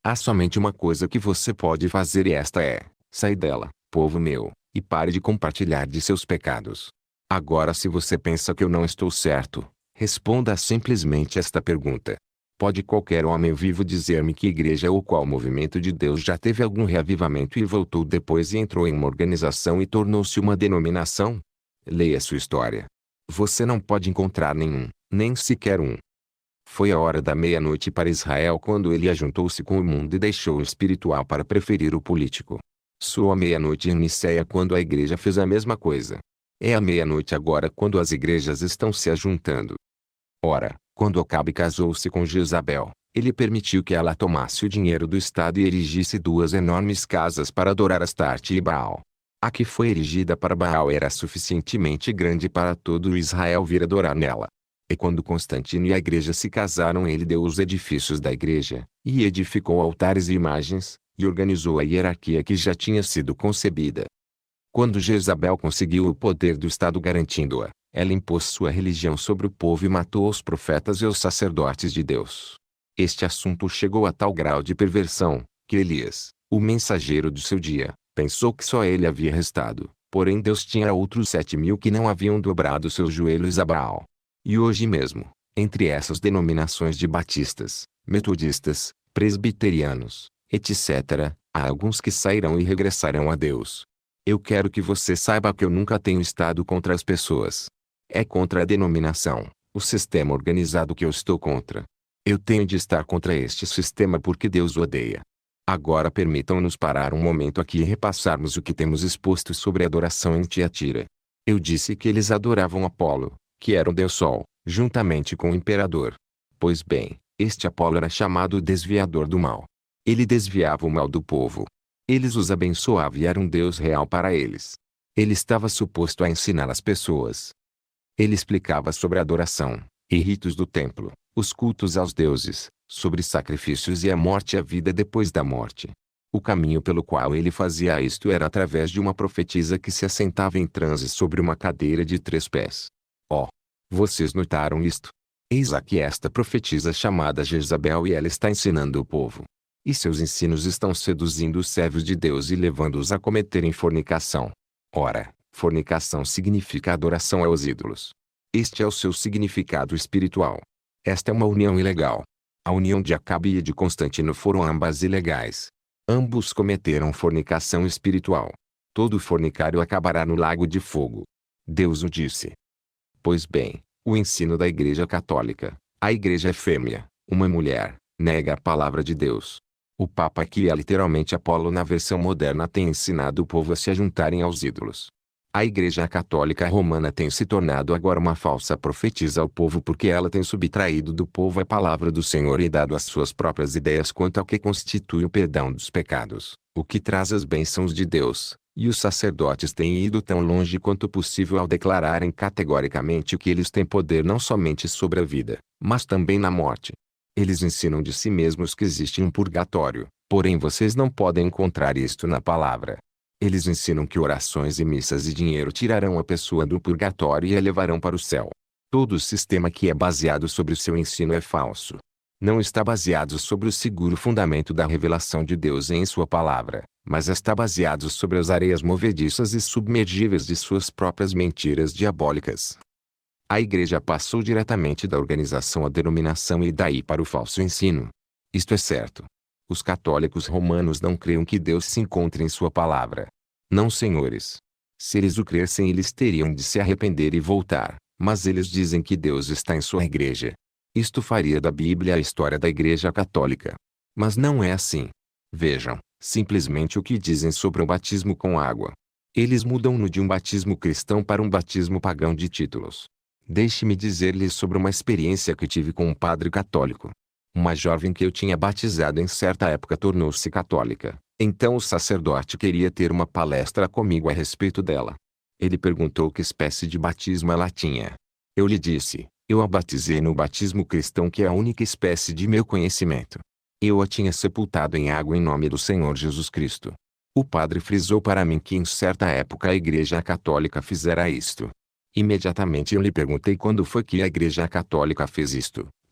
Há somente uma coisa que você pode fazer e esta é: sai dela, povo meu, e pare de compartilhar de seus pecados. Agora, se você pensa que eu não estou certo, responda simplesmente esta pergunta. Pode qualquer homem vivo dizer-me que igreja ou qual movimento de Deus já teve algum reavivamento e voltou depois e entrou em uma organização e tornou-se uma denominação? Leia sua história. Você não pode encontrar nenhum, nem sequer um. Foi a hora da meia-noite para Israel quando ele ajuntou-se com o mundo e deixou o espiritual para preferir o político. Soou a meia-noite em Niceia quando a igreja fez a mesma coisa. É a meia-noite agora quando as igrejas estão se ajuntando. Ora, quando Acabe casou-se com Jezabel, ele permitiu que ela tomasse o dinheiro do Estado e erigisse duas enormes casas para adorar Astarte e Baal. A que foi erigida para Baal era suficientemente grande para todo Israel vir adorar nela. E quando Constantino e a igreja se casaram, ele deu os edifícios da igreja, e edificou altares e imagens, e organizou a hierarquia que já tinha sido concebida. Quando Jezabel conseguiu o poder do Estado garantindo-a, ela impôs sua religião sobre o povo e matou os profetas e os sacerdotes de Deus. Este assunto chegou a tal grau de perversão, que Elias, o mensageiro de seu dia, pensou que só ele havia restado, porém Deus tinha outros sete mil que não haviam dobrado seus joelhos a Baal. E hoje mesmo, entre essas denominações de batistas, metodistas, presbiterianos, etcétera, há alguns que sairão e regressarão a Deus. Eu quero que você saiba que eu nunca tenho estado contra as pessoas. É contra a denominação, o sistema organizado que eu estou contra. Eu tenho de estar contra este sistema porque Deus o odeia. Agora permitam-nos parar um momento aqui e repassarmos o que temos exposto sobre a adoração em Tiatira. Eu disse que eles adoravam Apolo, que era o Deus Sol, juntamente com o imperador. Pois bem, este Apolo era chamado o desviador do mal. Ele desviava o mal do povo. Eles os abençoavam e era um Deus real para eles. Ele estava suposto a ensinar as pessoas. Ele explicava sobre a adoração, e ritos do templo, os cultos aos deuses, sobre sacrifícios e a morte e a vida depois da morte. O caminho pelo qual ele fazia isto era através de uma profetisa que se assentava em transe sobre uma cadeira de três pés. Oh! Vocês notaram isto? Eis aqui esta profetisa chamada Jezabel e ela está ensinando o povo. E seus ensinos estão seduzindo os servos de Deus e levando-os a cometerem fornicação. Ora, fornicação significa adoração aos ídolos. Este é o seu significado espiritual. Esta é uma união ilegal. A união de Acabe e de Constantino foram ambas ilegais. Ambos cometeram fornicação espiritual. Todo fornicário acabará no lago de fogo. Deus o disse. Pois bem, o ensino da Igreja Católica, a Igreja é fêmea, uma mulher, nega a palavra de Deus. O Papa, que é literalmente Apolo na versão moderna, tem ensinado o povo a se ajuntarem aos ídolos. A Igreja Católica Romana tem se tornado agora uma falsa profetisa ao povo porque ela tem subtraído do povo a palavra do Senhor e dado as suas próprias ideias quanto ao que constitui o perdão dos pecados, o que traz as bênçãos de Deus, e os sacerdotes têm ido tão longe quanto possível ao declararem categoricamente que eles têm poder não somente sobre a vida, mas também na morte. Eles ensinam de si mesmos que existe um purgatório, porém vocês não podem encontrar isto na palavra. Eles ensinam que orações e missas e dinheiro tirarão a pessoa do purgatório e a levarão para o céu. Todo o sistema que é baseado sobre o seu ensino é falso. Não está baseado sobre o seguro fundamento da revelação de Deus em sua palavra, mas está baseado sobre as areias movediças e submergíveis de suas próprias mentiras diabólicas. A igreja passou diretamente da organização à denominação e daí para o falso ensino. Isto é certo. Os católicos romanos não creem que Deus se encontre em sua palavra. Não, senhores. Se eles o crescem, eles teriam de se arrepender e voltar, mas eles dizem que Deus está em sua igreja. Isto faria da Bíblia a história da Igreja Católica. Mas não é assim. Vejam, simplesmente o que dizem sobre o batismo com água. Eles mudam-no de um batismo cristão para um batismo pagão de títulos. Deixe-me dizer-lhes sobre uma experiência que tive com um padre católico. Uma jovem que eu tinha batizado em certa época tornou-se católica. Então o sacerdote queria ter uma palestra comigo a respeito dela. Ele perguntou que espécie de batismo ela tinha. Eu lhe disse, eu a batizei no batismo cristão, que é a única espécie de meu conhecimento. Eu a tinha sepultado em água em nome do Senhor Jesus Cristo. O padre frisou para mim que em certa época a Igreja Católica fizera isto. Imediatamente eu lhe perguntei quando foi que a Igreja Católica fez isto,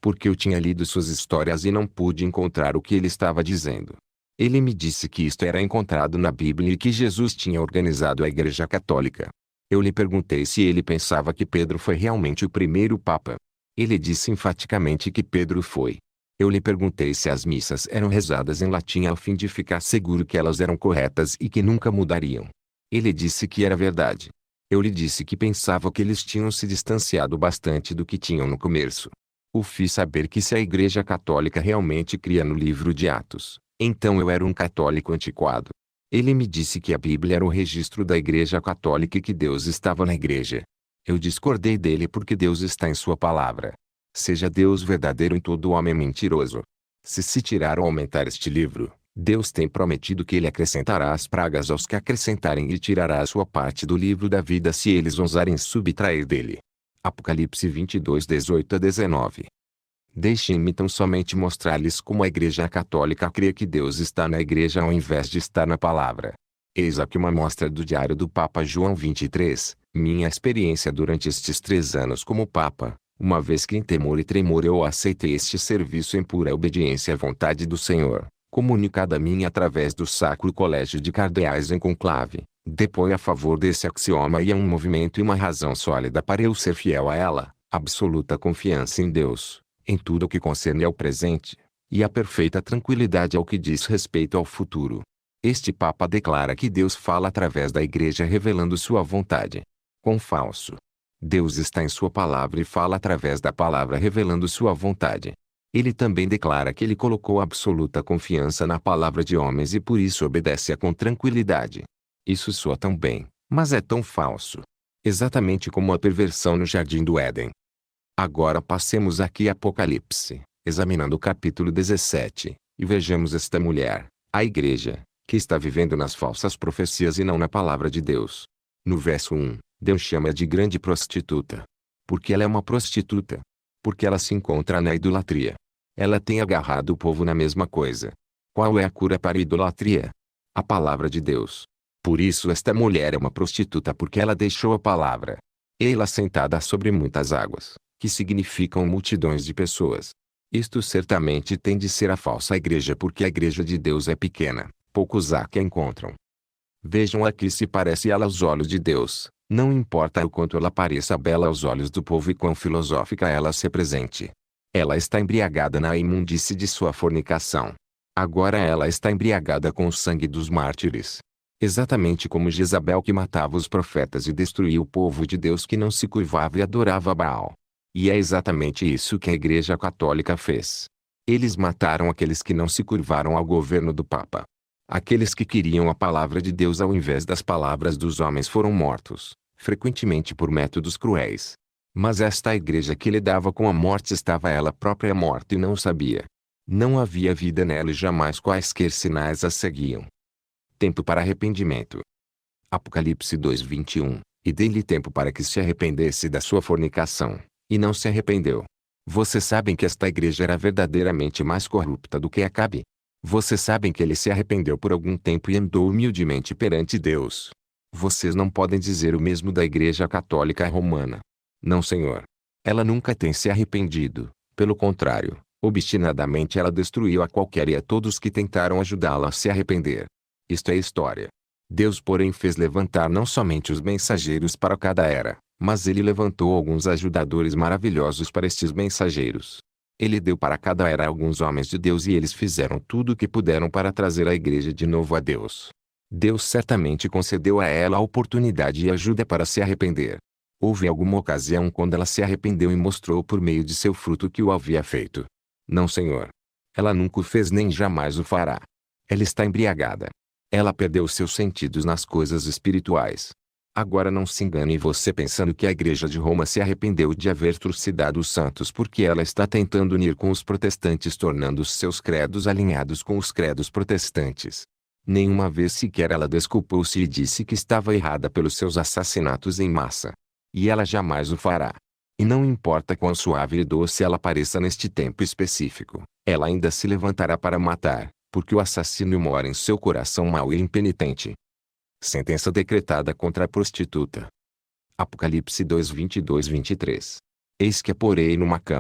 porque eu tinha lido suas histórias e não pude encontrar o que ele estava dizendo. Ele me disse que isto era encontrado na Bíblia e que Jesus tinha organizado a Igreja Católica. Eu lhe perguntei se ele pensava que Pedro foi realmente o primeiro Papa. Ele disse enfaticamente que Pedro foi. Eu lhe perguntei se as missas eram rezadas em latim a fim de ficar seguro que elas eram corretas e que nunca mudariam. Ele disse que era verdade. Eu lhe disse que pensava que eles tinham se distanciado bastante do que tinham no começo. O fiz saber que se a Igreja Católica realmente cria no livro de Atos, então eu era um católico antiquado. Ele me disse que a Bíblia era o registro da Igreja Católica e que Deus estava na Igreja. Eu discordei dele porque Deus está em sua palavra. Seja Deus verdadeiro e todo homem mentiroso. Se se tirar ou aumentar este livro, Deus tem prometido que ele acrescentará as pragas aos que acrescentarem e tirará a sua parte do livro da vida se eles ousarem subtrair dele. Apocalipse vinte e dois, dezoito a dezenove. Deixem-me então somente mostrar-lhes como a Igreja Católica crê que Deus está na Igreja ao invés de estar na palavra. Eis aqui uma amostra do Diário do Papa João vinte e três, minha experiência durante estes três anos como Papa, uma vez que em temor e tremor eu aceitei este serviço em pura obediência à vontade do Senhor, comunicada a mim através do Sacro Colégio de Cardeais em conclave, depõe a favor desse axioma e há um movimento e uma razão sólida para eu ser fiel a ela, absoluta confiança em Deus, em tudo o que concerne ao presente, e a perfeita tranquilidade ao que diz respeito ao futuro. Este Papa declara que Deus fala através da Igreja revelando sua vontade. Quão falso! Deus está em sua palavra e fala através da palavra revelando sua vontade. Ele também declara que ele colocou absoluta confiança na palavra de homens e por isso obedece-a com tranquilidade. Isso soa tão bem, mas é tão falso. Exatamente como a perversão no Jardim do Éden. Agora passemos aqui a Apocalipse, examinando o capítulo dezessete, e vejamos esta mulher, a Igreja, que está vivendo nas falsas profecias e não na palavra de Deus. No verso um, Deus chama de grande prostituta. Porque ela é uma prostituta. Porque ela se encontra na idolatria. Ela tem agarrado o povo na mesma coisa. Qual é a cura para a idolatria? A palavra de Deus. Por isso esta mulher é uma prostituta porque ela deixou a palavra. Ela sentada sobre muitas águas, que significam multidões de pessoas. Isto certamente tem de ser a falsa igreja porque a igreja de Deus é pequena, poucos há que a encontram. Vejam aqui se parece ela aos olhos de Deus, não importa o quanto ela pareça bela aos olhos do povo e quão filosófica ela se apresente. Ela está embriagada na imundície de sua fornicação. Agora ela está embriagada com o sangue dos mártires. Exatamente como Jezabel que matava os profetas e destruía o povo de Deus que não se curvava e adorava Baal. E é exatamente isso que a Igreja Católica fez. Eles mataram aqueles que não se curvaram ao governo do Papa. Aqueles que queriam a palavra de Deus ao invés das palavras dos homens foram mortos, frequentemente por métodos cruéis. Mas esta igreja que lidava com a morte estava ela própria morta e não o sabia. Não havia vida nela e jamais quaisquer sinais a seguiam. Tempo para arrependimento. Apocalipse dois, vinte e um. E dei-lhe tempo para que se arrependesse da sua fornicação, e não se arrependeu. Vocês sabem que esta igreja era verdadeiramente mais corrupta do que Acabe. Vocês sabem que ele se arrependeu por algum tempo e andou humildemente perante Deus. Vocês não podem dizer o mesmo da Igreja Católica Romana. Não, Senhor. Ela nunca tem se arrependido, pelo contrário, obstinadamente ela destruiu a qualquer e a todos que tentaram ajudá-la a se arrepender. Isto é história. Deus porém fez levantar não somente os mensageiros para cada era, mas ele levantou alguns ajudadores maravilhosos para estes mensageiros. Ele deu para cada era alguns homens de Deus e eles fizeram tudo o que puderam para trazer a igreja de novo a Deus. Deus certamente concedeu a ela a oportunidade e ajuda para se arrepender. Houve alguma ocasião quando ela se arrependeu e mostrou por meio de seu fruto que o havia feito. Não, Senhor. Ela nunca o fez nem jamais o fará. Ela está embriagada. Ela perdeu seus sentidos nas coisas espirituais. Agora não se engane você pensando que a Igreja de Roma se arrependeu de haver trucidado os santos porque ela está tentando unir com os protestantes tornando os seus credos alinhados com os credos protestantes. Nenhuma vez sequer ela desculpou-se e disse que estava errada pelos seus assassinatos em massa. E ela jamais o fará. E não importa quão suave e doce ela pareça neste tempo específico, ela ainda se levantará para matar, porque o assassino mora em seu coração mau e impenitente. Sentença decretada contra a prostituta. Apocalipse dois, vinte e dois, vinte e três. Eis que a porei numa cama,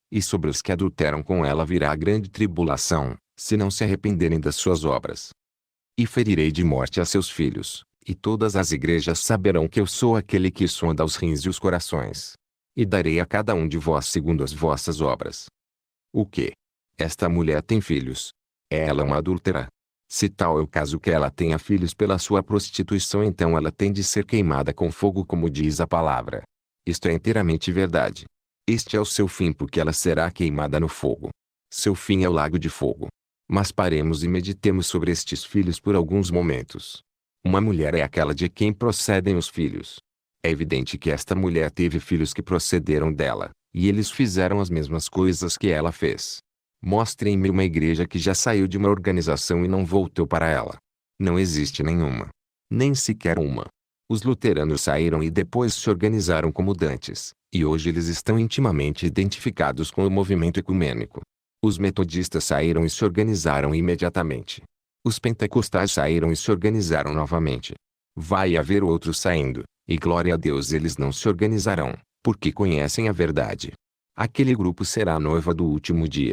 E sobre os que adulteram com ela virá a grande tribulação, se não se arrependerem das suas obras. E ferirei de morte a seus filhos, e todas as igrejas saberão que eu sou aquele que sonda os rins e os corações. E darei a cada um de vós segundo as vossas obras. O que? Esta mulher tem filhos. É ela uma adúltera? Se tal é o caso que ela tenha filhos pela sua prostituição, então ela tem de ser queimada com fogo, como diz a palavra. Isto é inteiramente verdade. Este é o seu fim, porque ela será queimada no fogo. Seu fim é o lago de fogo. Mas paremos e meditemos sobre estes filhos por alguns momentos. Uma mulher é aquela de quem procedem os filhos. É evidente que esta mulher teve filhos que procederam dela, e eles fizeram as mesmas coisas que ela fez. Mostrem-me uma igreja que já saiu de uma organização e não voltou para ela. Não existe nenhuma. Nem sequer uma. Os luteranos saíram e depois se organizaram como dantes, e hoje eles estão intimamente identificados com o movimento ecumênico. Os metodistas saíram e se organizaram imediatamente. Os pentecostais saíram e se organizaram novamente. Vai haver outros saindo, e glória a Deus eles não se organizarão, porque conhecem a verdade. Aquele grupo será a noiva do último dia.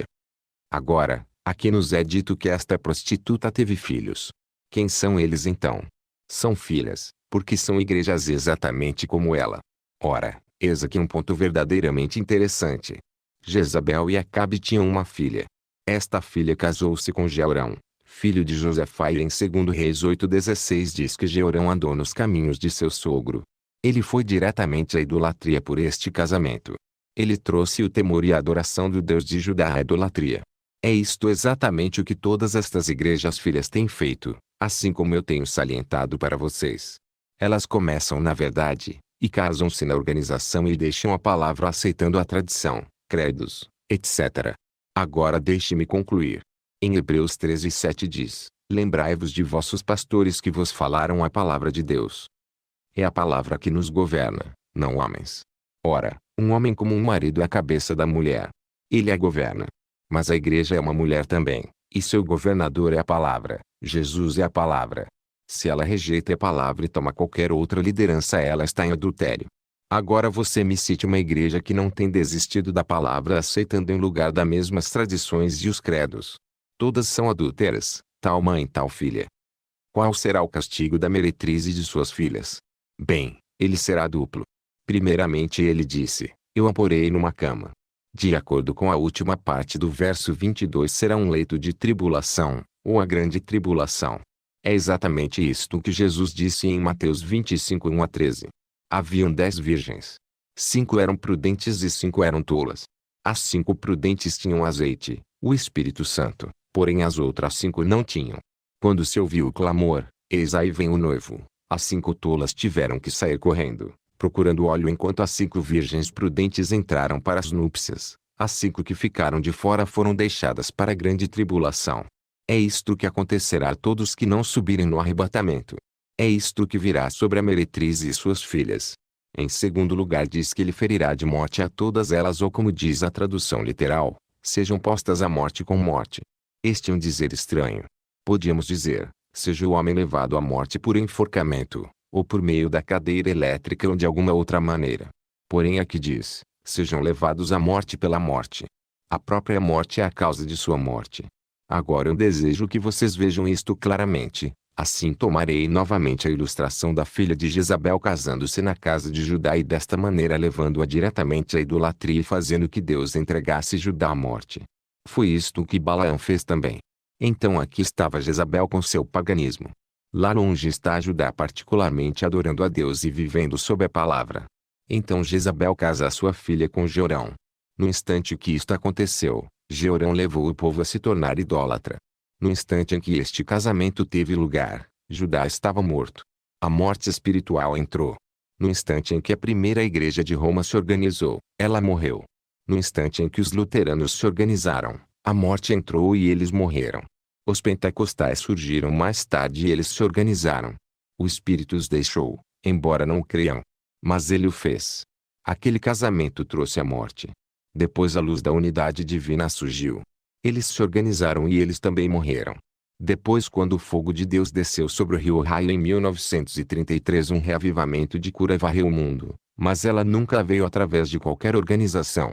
Agora, aqui nos é dito que esta prostituta teve filhos. Quem são eles então? São filhas, porque são igrejas exatamente como ela. Ora, eis aqui um ponto verdadeiramente interessante. Jezabel e Acabe tinham uma filha. Esta filha casou-se com Jeorão, filho de Josafá, e em segundo Reis oito dezesseis diz que Jeorão andou nos caminhos de seu sogro. Ele foi diretamente à idolatria por este casamento. Ele trouxe o temor e a adoração do Deus de Judá à idolatria. É isto exatamente o que todas estas igrejas filhas têm feito, assim como eu tenho salientado para vocês. Elas começam na verdade, e casam-se na organização e deixam a palavra aceitando a tradição, credos, etcétera. Agora deixe-me concluir. Em Hebreus treze, sete diz: lembrai-vos de vossos pastores que vos falaram a palavra de Deus. É a palavra que nos governa, não homens. Ora, um homem como um marido é a cabeça da mulher. Ele a governa. Mas a igreja é uma mulher também, e seu governador é a palavra, Jesus é a palavra. Se ela rejeita a palavra e toma qualquer outra liderança, ela está em adultério. Agora você me cite uma igreja que não tem desistido da palavra, aceitando em lugar das mesmas tradições e os credos. Todas são adúlteras, tal mãe tal filha. Qual será o castigo da meretriz e de suas filhas? Bem, ele será duplo. Primeiramente ele disse: eu a porei numa cama. De acordo com a última parte do verso vinte e dois, será um leito de tribulação, ou a grande tribulação. É exatamente isto que Jesus disse em Mateus vinte e cinco, um a treze. Haviam dez virgens. Cinco eram prudentes e cinco eram tolas. As cinco prudentes tinham azeite, o Espírito Santo, porém as outras cinco não tinham. Quando se ouviu o clamor, eis aí vem o noivo, as cinco tolas tiveram que sair correndo, procurando óleo, enquanto as cinco virgens prudentes entraram para as núpcias. As cinco que ficaram de fora foram deixadas para a grande tribulação. É isto que acontecerá a todos que não subirem no arrebatamento. É isto que virá sobre a meretriz e suas filhas. Em segundo lugar diz que ele ferirá de morte a todas elas, ou como diz a tradução literal, sejam postas à morte com morte. Este é um dizer estranho. Podíamos dizer, seja o homem levado à morte por enforcamento, ou por meio da cadeira elétrica ou de alguma outra maneira. Porém aqui diz, sejam levados à morte pela morte. A própria morte é a causa de sua morte. Agora eu desejo que vocês vejam isto claramente. Assim tomarei novamente a ilustração da filha de Jezabel casando-se na casa de Judá e desta maneira levando-a diretamente à idolatria e fazendo que Deus entregasse Judá à morte. Foi isto que Balaão fez também. Então aqui estava Jezabel com seu paganismo. Lá longe está Judá particularmente adorando a Deus e vivendo sob a palavra. Então Jezabel casa a sua filha com Jeorão. No instante que isto aconteceu, Jeorão levou o povo a se tornar idólatra. No instante em que este casamento teve lugar, Judá estava morto. A morte espiritual entrou. No instante em que a primeira igreja de Roma se organizou, ela morreu. No instante em que os luteranos se organizaram, a morte entrou e eles morreram. Os pentecostais surgiram mais tarde e eles se organizaram. O Espírito os deixou, embora não creiam. Mas ele o fez. Aquele casamento trouxe a morte. Depois a luz da unidade divina surgiu. Eles se organizaram e eles também morreram. Depois, quando o fogo de Deus desceu sobre o rio Ohio em mil novecentos e trinta e três, um reavivamento de cura varreu o mundo, mas ela nunca veio através de qualquer organização.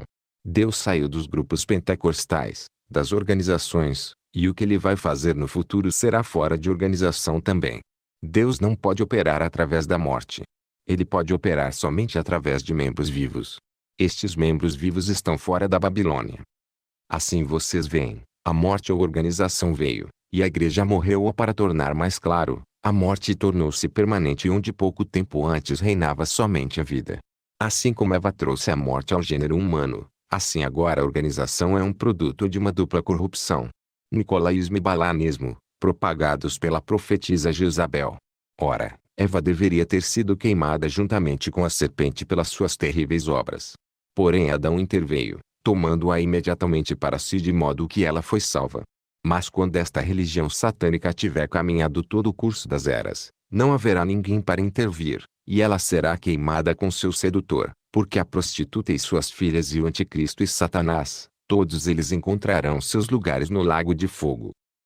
Deus saiu dos grupos pentecostais, das organizações, e o que ele vai fazer no futuro será fora de organização também. Deus não pode operar através da morte. Ele pode operar somente através de membros vivos. Estes membros vivos estão fora da Babilônia. Assim vocês veem, a morte ou organização veio, e a igreja morreu, ou para tornar mais claro, a morte tornou-se permanente onde pouco tempo antes reinava somente a vida. Assim como Eva trouxe a morte ao gênero humano, assim agora a organização é um produto de uma dupla corrupção. Nicolaísmo e balanismo, propagados pela profetisa Jezabel. Ora, Eva deveria ter sido queimada juntamente com a serpente pelas suas terríveis obras. Porém Adão interveio, tomando-a imediatamente para si, de modo que ela foi salva. Mas quando esta religião satânica tiver caminhado todo o curso das eras, não haverá ninguém para intervir, e ela será queimada com seu sedutor, porque a prostituta e suas filhas e o anticristo e Satanás, todos eles encontrarão seus lugares no lago de fogo.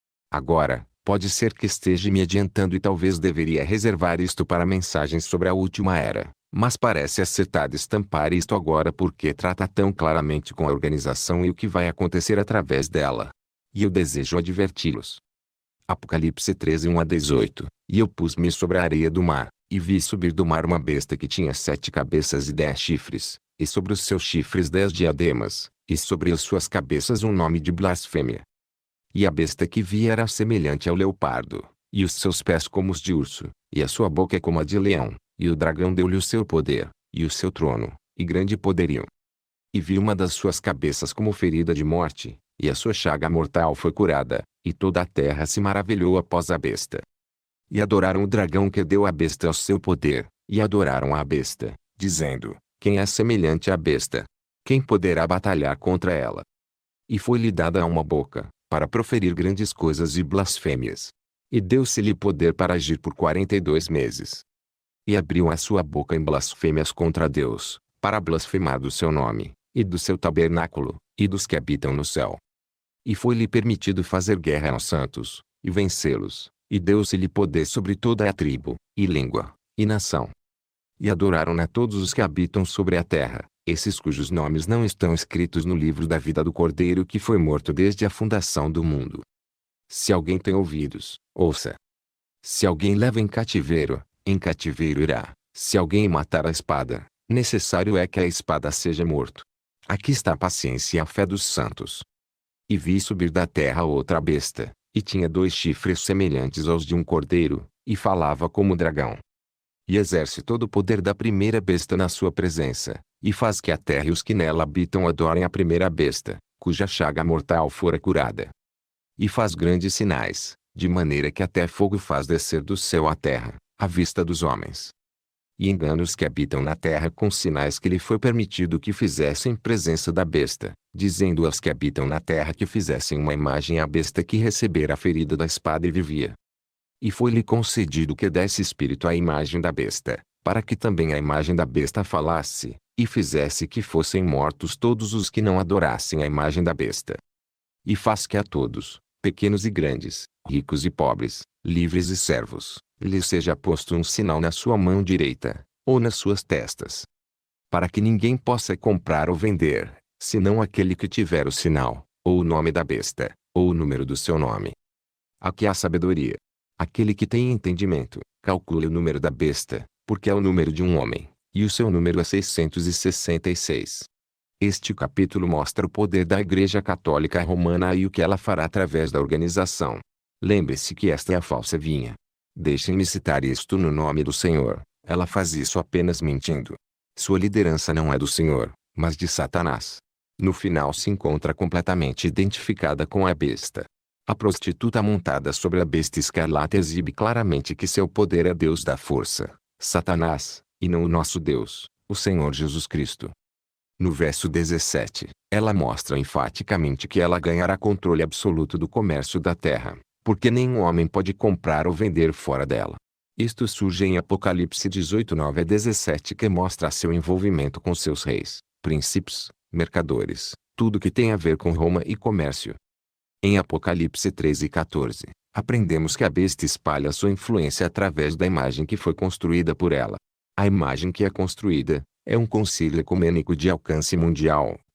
Agora, pode ser que esteja me adiantando e talvez deveria reservar isto para mensagens sobre a última era, mas parece acertado estampar isto agora porque trata tão claramente com a organização e o que vai acontecer através dela. E eu desejo adverti-los. Apocalipse treze, um a dezoito. E eu pus-me sobre a areia do mar, e vi subir do mar uma besta que tinha sete cabeças e dez chifres, e sobre os seus chifres dez diademas, e sobre as suas cabeças um nome de blasfêmia. E a besta que vi era semelhante ao leopardo, e os seus pés como os de urso, e a sua boca como a de leão, e o dragão deu-lhe o seu poder, e o seu trono, e grande poderio. E vi uma das suas cabeças como ferida de morte, e a sua chaga mortal foi curada, e toda a terra se maravilhou após a besta. E adoraram o dragão que deu à besta o seu poder, e adoraram a besta, dizendo: quem é semelhante à besta? Quem poderá batalhar contra ela? E foi-lhe dada uma boca, para proferir grandes coisas e blasfêmias. E deu-se-lhe poder para agir por quarenta e dois meses. E abriu a sua boca em blasfêmias contra Deus, para blasfemar do seu nome, e do seu tabernáculo, e dos que habitam no céu. E foi-lhe permitido fazer guerra aos santos, e vencê-los, e deu-se-lhe poder sobre toda a tribo, e língua, e nação. E adoraram-na todos os que habitam sobre a terra, esses cujos nomes não estão escritos no livro da vida do Cordeiro que foi morto desde a fundação do mundo. Se alguém tem ouvidos, ouça. Se alguém leva em cativeiro, em cativeiro irá. Se alguém matar a espada, necessário é que a espada seja morto. Aqui está a paciência e a fé dos santos. E vi subir da terra outra besta, e tinha dois chifres semelhantes aos de um cordeiro, e falava como dragão. E exerce todo o poder da primeira besta na sua presença, e faz que a terra e os que nela habitam adorem a primeira besta, cuja chaga mortal fora curada. E faz grandes sinais, de maneira que até fogo faz descer do céu à terra, à vista dos homens. E engana os que habitam na terra com sinais que lhe foi permitido que fizessem em presença da besta, dizendo aos que habitam na terra que fizessem uma imagem à besta que recebera a ferida da espada e vivia. E foi-lhe concedido que desse espírito à imagem da besta, para que também a imagem da besta falasse, e fizesse que fossem mortos todos os que não adorassem a imagem da besta. E faz que a todos, pequenos e grandes, ricos e pobres, livres e servos, lhe seja posto um sinal na sua mão direita, ou nas suas testas. Para que ninguém possa comprar ou vender, senão aquele que tiver o sinal, ou o nome da besta, ou o número do seu nome. Aqui há sabedoria. Aquele que tem entendimento, calcule o número da besta, porque é o número de um homem, e o seu número é seiscentos e sessenta e seis. Este capítulo mostra o poder da Igreja Católica Romana e o que ela fará através da organização. Lembre-se que esta é a falsa vinha. Deixem-me citar isto no nome do Senhor, ela faz isso apenas mentindo. Sua liderança não é do Senhor, mas de Satanás. No final se encontra completamente identificada com a besta. A prostituta montada sobre a besta escarlate exibe claramente que seu poder é Deus da força, Satanás, e não o nosso Deus, o Senhor Jesus Cristo. No verso dezessete, ela mostra enfaticamente que ela ganhará controle absoluto do comércio da terra, porque nenhum homem pode comprar ou vender fora dela. Isto surge em Apocalipse dezoito, nove a dezessete, que mostra seu envolvimento com seus reis, príncipes, mercadores, tudo que tem a ver com Roma e comércio. Em Apocalipse treze, quatorze, aprendemos que a besta espalha sua influência através da imagem que foi construída por ela. A imagem que é construída é um concílio ecumênico de alcance mundial,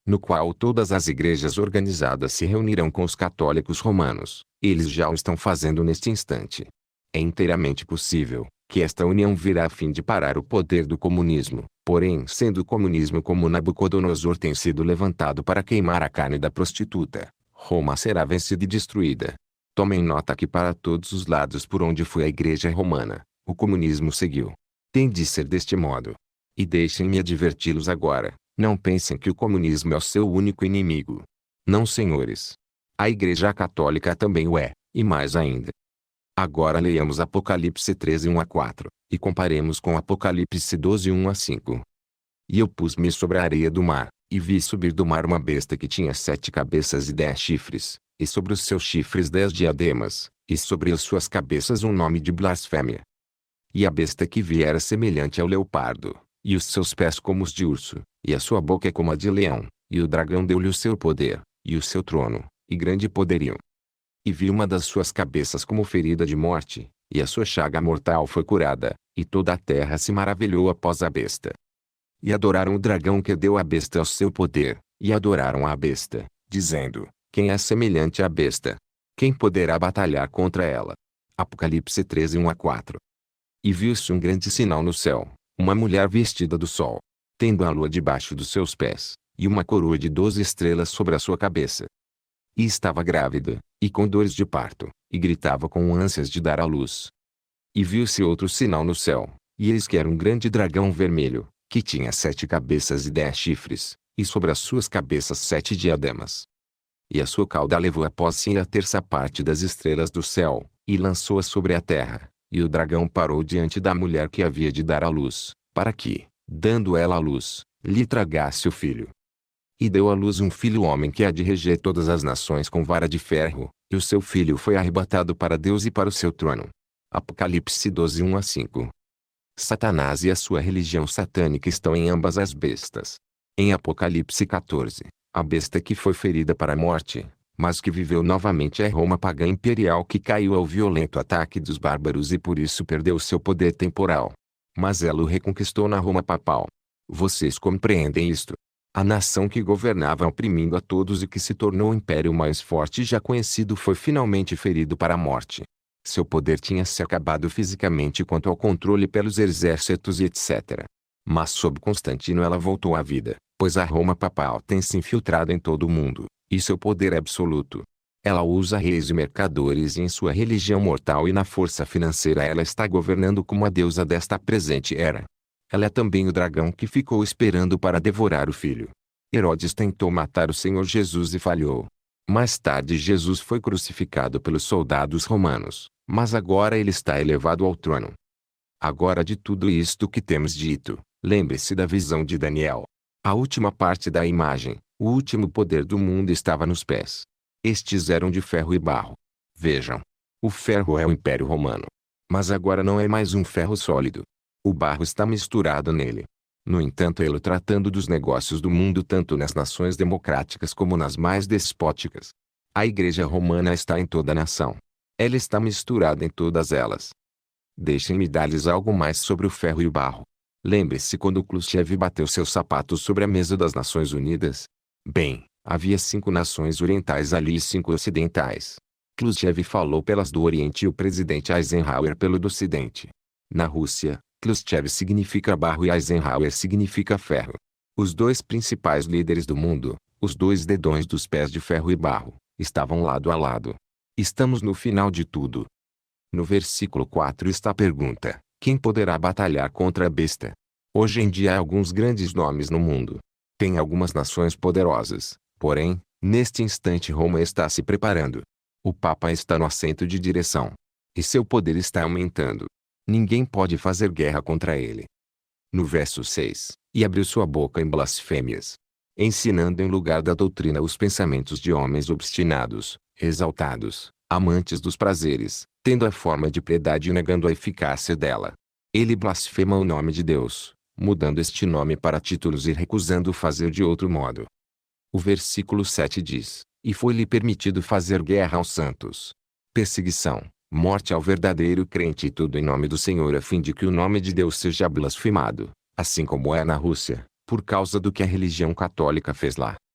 no qual todas as igrejas organizadas se reunirão com os católicos romanos. Eles já o estão fazendo neste instante. É inteiramente possível que esta união virá a fim de parar o poder do comunismo. Porém, sendo o comunismo como Nabucodonosor tem sido levantado para queimar a carne da prostituta, Roma será vencida e destruída. Tomem nota que para todos os lados por onde foi a igreja romana, o comunismo seguiu. Tem de ser deste modo. E deixem-me adverti-los agora, não pensem que o comunismo é o seu único inimigo. Não, senhores. A igreja católica também o é, e mais ainda. Agora leiamos Apocalipse treze, um a quatro, e comparemos com Apocalipse doze, um a cinco. E eu pus-me sobre a areia do mar, e vi subir do mar uma besta que tinha sete cabeças e dez chifres, e sobre os seus chifres dez diademas, e sobre as suas cabeças um nome de blasfêmia. E a besta que vi era semelhante ao leopardo, e os seus pés como os de urso, e a sua boca é como a de leão, e o dragão deu-lhe o seu poder, e o seu trono, e grande poderio. E vi uma das suas cabeças como ferida de morte, e a sua chaga mortal foi curada, e toda a terra se maravilhou após a besta. E adoraram o dragão que deu à besta o seu poder, e adoraram a besta, dizendo: quem é semelhante à besta? Quem poderá batalhar contra ela? Apocalipse treze, um a quatro. E viu-se um grande sinal no céu, uma mulher vestida do sol, tendo a lua debaixo dos seus pés, e uma coroa de doze estrelas sobre a sua cabeça. E estava grávida, e com dores de parto, e gritava com ânsias de dar à luz. E viu-se outro sinal no céu, e eis que era um grande dragão vermelho, que tinha sete cabeças e dez chifres, e sobre as suas cabeças sete diademas. E a sua cauda levou após si a terça parte das estrelas do céu, e lançou-as sobre a terra, e o dragão parou diante da mulher que havia de dar à luz, para que, dando ela à luz, lhe tragasse o filho. E deu à luz um filho homem que há de reger todas as nações com vara de ferro, e o seu filho foi arrebatado para Deus e para o seu trono. Apocalipse doze, um a cinco. Satanás e a sua religião satânica estão em ambas as bestas. Em Apocalipse quatorze, a besta que foi ferida para a morte, mas que viveu novamente é Roma pagã imperial que caiu ao violento ataque dos bárbaros e por isso perdeu seu poder temporal. Mas ela o reconquistou na Roma papal. Vocês compreendem isto? A nação que governava oprimindo a todos e que se tornou o império mais forte já conhecido foi finalmente ferido para a morte. Seu poder tinha se acabado fisicamente quanto ao controle pelos exércitos e etcétera. Mas sob Constantino ela voltou à vida, pois a Roma papal tem se infiltrado em todo o mundo, e seu poder é absoluto. Ela usa reis e mercadores e em sua religião mortal e na força financeira ela está governando como a deusa desta presente era. Ela é também o dragão que ficou esperando para devorar o filho. Herodes tentou matar o Senhor Jesus e falhou. Mais tarde Jesus foi crucificado pelos soldados romanos, mas agora ele está elevado ao trono. Agora de tudo isto que temos dito, lembre-se da visão de Daniel. A última parte da imagem, o último poder do mundo estava nos pés. Estes eram de ferro e barro. Vejam. O ferro é o Império Romano. Mas agora não é mais um ferro sólido. O barro está misturado nele. No entanto, ele tratando dos negócios do mundo tanto nas nações democráticas como nas mais despóticas. A Igreja Romana está em toda a nação. Ela está misturada em todas elas. Deixem-me dar-lhes algo mais sobre o ferro e o barro. Lembre-se quando Khrushchev bateu seus sapatos sobre a mesa das Nações Unidas? Bem, havia cinco nações orientais ali e cinco ocidentais. Khrushchev falou pelas do Oriente e o presidente Eisenhower pelo do Ocidente. Na Rússia, Khrushchev significa barro e Eisenhower significa ferro. Os dois principais líderes do mundo, os dois dedões dos pés de ferro e barro, estavam lado a lado. Estamos no final de tudo. No versículo quatro está a pergunta: quem poderá batalhar contra a besta? Hoje em dia há alguns grandes nomes no mundo. Tem algumas nações poderosas, porém, neste instante Roma está se preparando. O Papa está no assento de direção. E seu poder está aumentando. Ninguém pode fazer guerra contra ele. No verso seis, e abriu sua boca em blasfêmias, ensinando em lugar da doutrina os pensamentos de homens obstinados, exaltados, amantes dos prazeres, tendo a forma de piedade e negando a eficácia dela. Ele blasfema o nome de Deus, mudando este nome para títulos e recusando fazer de outro modo. O versículo sete diz: e foi-lhe permitido fazer guerra aos santos. Perseguição, morte ao verdadeiro crente e tudo em nome do Senhor a fim de que o nome de Deus seja blasfemado, assim como é na Rússia, por causa do que a religião católica fez lá.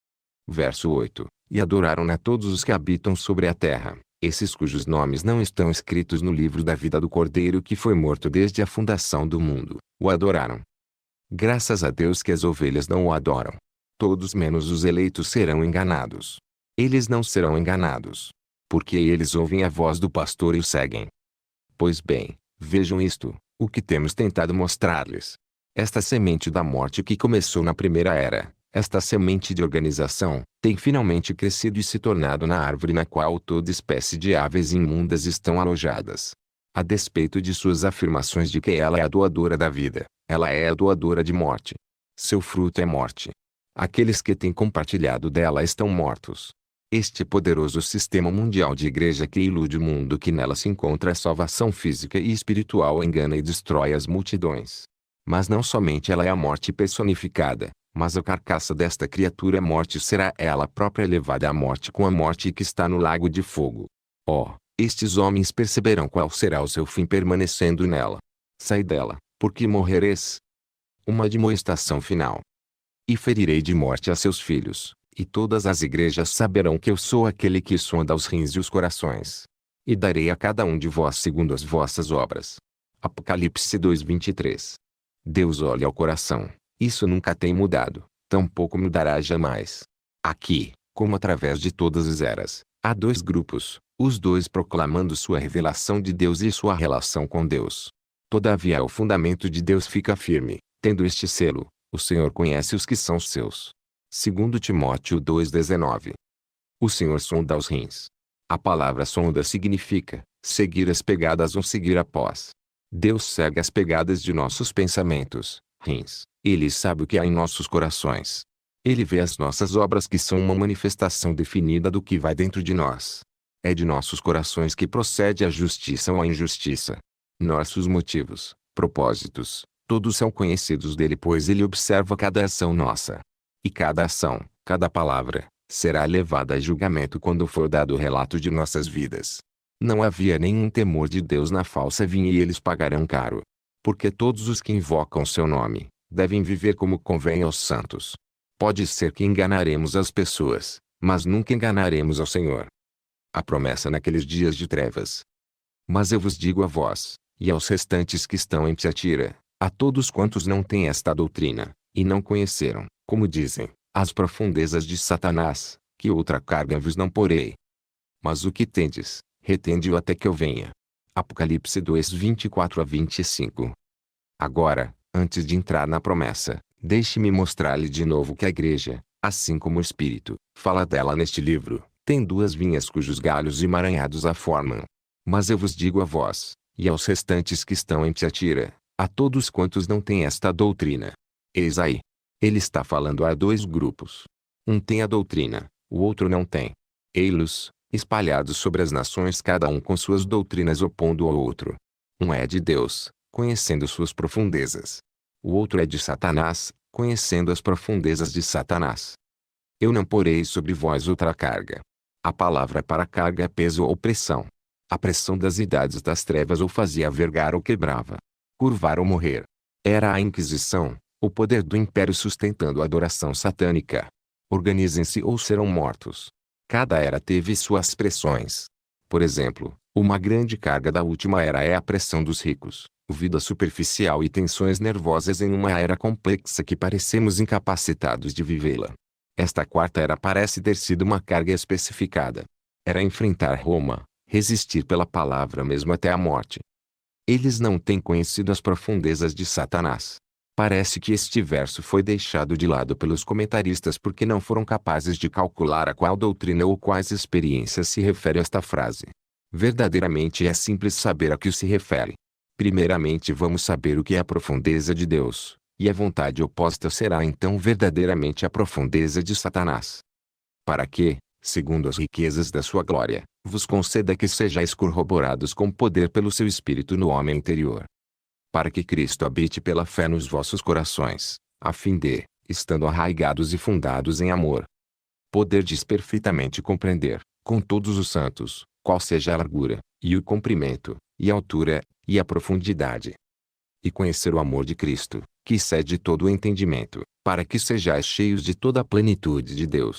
Verso oito. E adoraram-na todos os que habitam sobre a terra, esses cujos nomes não estão escritos no livro da vida do Cordeiro que foi morto desde a fundação do mundo, o adoraram. Graças a Deus que as ovelhas não o adoram. Todos menos os eleitos serão enganados. Eles não serão enganados. Porque eles ouvem a voz do pastor e o seguem. Pois bem, vejam isto, o que temos tentado mostrar-lhes. Esta semente da morte que começou na primeira era, esta semente de organização, tem finalmente crescido e se tornado na árvore na qual toda espécie de aves imundas estão alojadas. A despeito de suas afirmações de que ela é a doadora da vida, ela é a doadora de morte. Seu fruto é morte. Aqueles que têm compartilhado dela estão mortos. Este poderoso sistema mundial de igreja que ilude o mundo que nela se encontra a salvação física e espiritual engana e destrói as multidões. Mas não somente ela é a morte personificada, mas a carcaça desta criatura morte será ela própria levada à morte com a morte que está no lago de fogo. Oh, estes homens perceberão qual será o seu fim permanecendo nela. Sai dela, porque morrereis. Uma admoestação final. E ferirei de morte a seus filhos, e todas as igrejas saberão que eu sou aquele que sonda os rins e os corações. E darei a cada um de vós segundo as vossas obras. Apocalipse dois, vinte e três. Deus olha ao coração. Isso nunca tem mudado, tampouco mudará jamais. Aqui, como através de todas as eras, há dois grupos, os dois proclamando sua revelação de Deus e sua relação com Deus. Todavia o fundamento de Deus fica firme, tendo este selo: o Senhor conhece os que são seus. Segundo Timóteo dois, dezenove. O Senhor sonda os rins. A palavra sonda significa seguir as pegadas ou seguir após. Deus segue as pegadas de nossos pensamentos, rins. Ele sabe o que há em nossos corações. Ele vê as nossas obras que são uma manifestação definida do que vai dentro de nós. É de nossos corações que procede a justiça ou a injustiça. Nossos motivos, propósitos, todos são conhecidos dele, pois ele observa cada ação nossa. E cada ação, cada palavra, será levada a julgamento quando for dado o relato de nossas vidas. Não havia nenhum temor de Deus na falsa vinha e eles pagarão caro. Porque todos os que invocam seu nome, devem viver como convém aos santos. Pode ser que enganaremos as pessoas, mas nunca enganaremos ao Senhor. A promessa naqueles dias de trevas. Mas eu vos digo a vós, e aos restantes que estão em Tiatira, a todos quantos não têm esta doutrina, e não conheceram, como dizem, as profundezas de Satanás, que outra carga vos não porei. Mas o que tendes, retende-o até que eu venha. Apocalipse dois, vinte e quatro a vinte e cinco. Agora, antes de entrar na promessa, deixe-me mostrar-lhe de novo que a igreja, assim como o Espírito, fala dela neste livro, tem duas vinhas cujos galhos emaranhados a formam. Mas eu vos digo a vós, e aos restantes que estão em Tiatira, a todos quantos não têm esta doutrina. Eis aí. Ele está falando a dois grupos. Um tem a doutrina, o outro não tem. Ei-los, espalhados sobre as nações, cada um com suas doutrinas opondo ao outro. Um é de Deus, conhecendo suas profundezas. O outro é de Satanás, conhecendo as profundezas de Satanás. Eu não porei sobre vós outra carga. A palavra para carga é peso ou pressão. A pressão das idades das trevas ou fazia vergar ou quebrava. Curvar ou morrer. Era a Inquisição, o poder do império sustentando a adoração satânica. Organizem-se ou serão mortos. Cada era teve suas pressões. Por exemplo, uma grande carga da última era é a pressão dos ricos, vida superficial e tensões nervosas em uma era complexa que parecemos incapacitados de vivê-la. Esta quarta era parece ter sido uma carga especificada. Era enfrentar Roma, resistir pela palavra mesmo até a morte. Eles não têm conhecido as profundezas de Satanás. Parece que este verso foi deixado de lado pelos comentaristas porque não foram capazes de calcular a qual doutrina ou quais experiências se refere esta frase. Verdadeiramente é simples saber a que se refere. Primeiramente vamos saber o que é a profundeza de Deus, e a vontade oposta será então verdadeiramente a profundeza de Satanás. Para que, segundo as riquezas da sua glória, vos conceda que sejais corroborados com poder pelo seu Espírito no homem interior. Para que Cristo habite pela fé nos vossos corações, a fim de, estando arraigados e fundados em amor, poderdes perfeitamente compreender, com todos os santos, qual seja a largura, e o comprimento, e a altura, e a profundidade. E conhecer o amor de Cristo, que excede todo o entendimento, para que sejais cheios de toda a plenitude de Deus.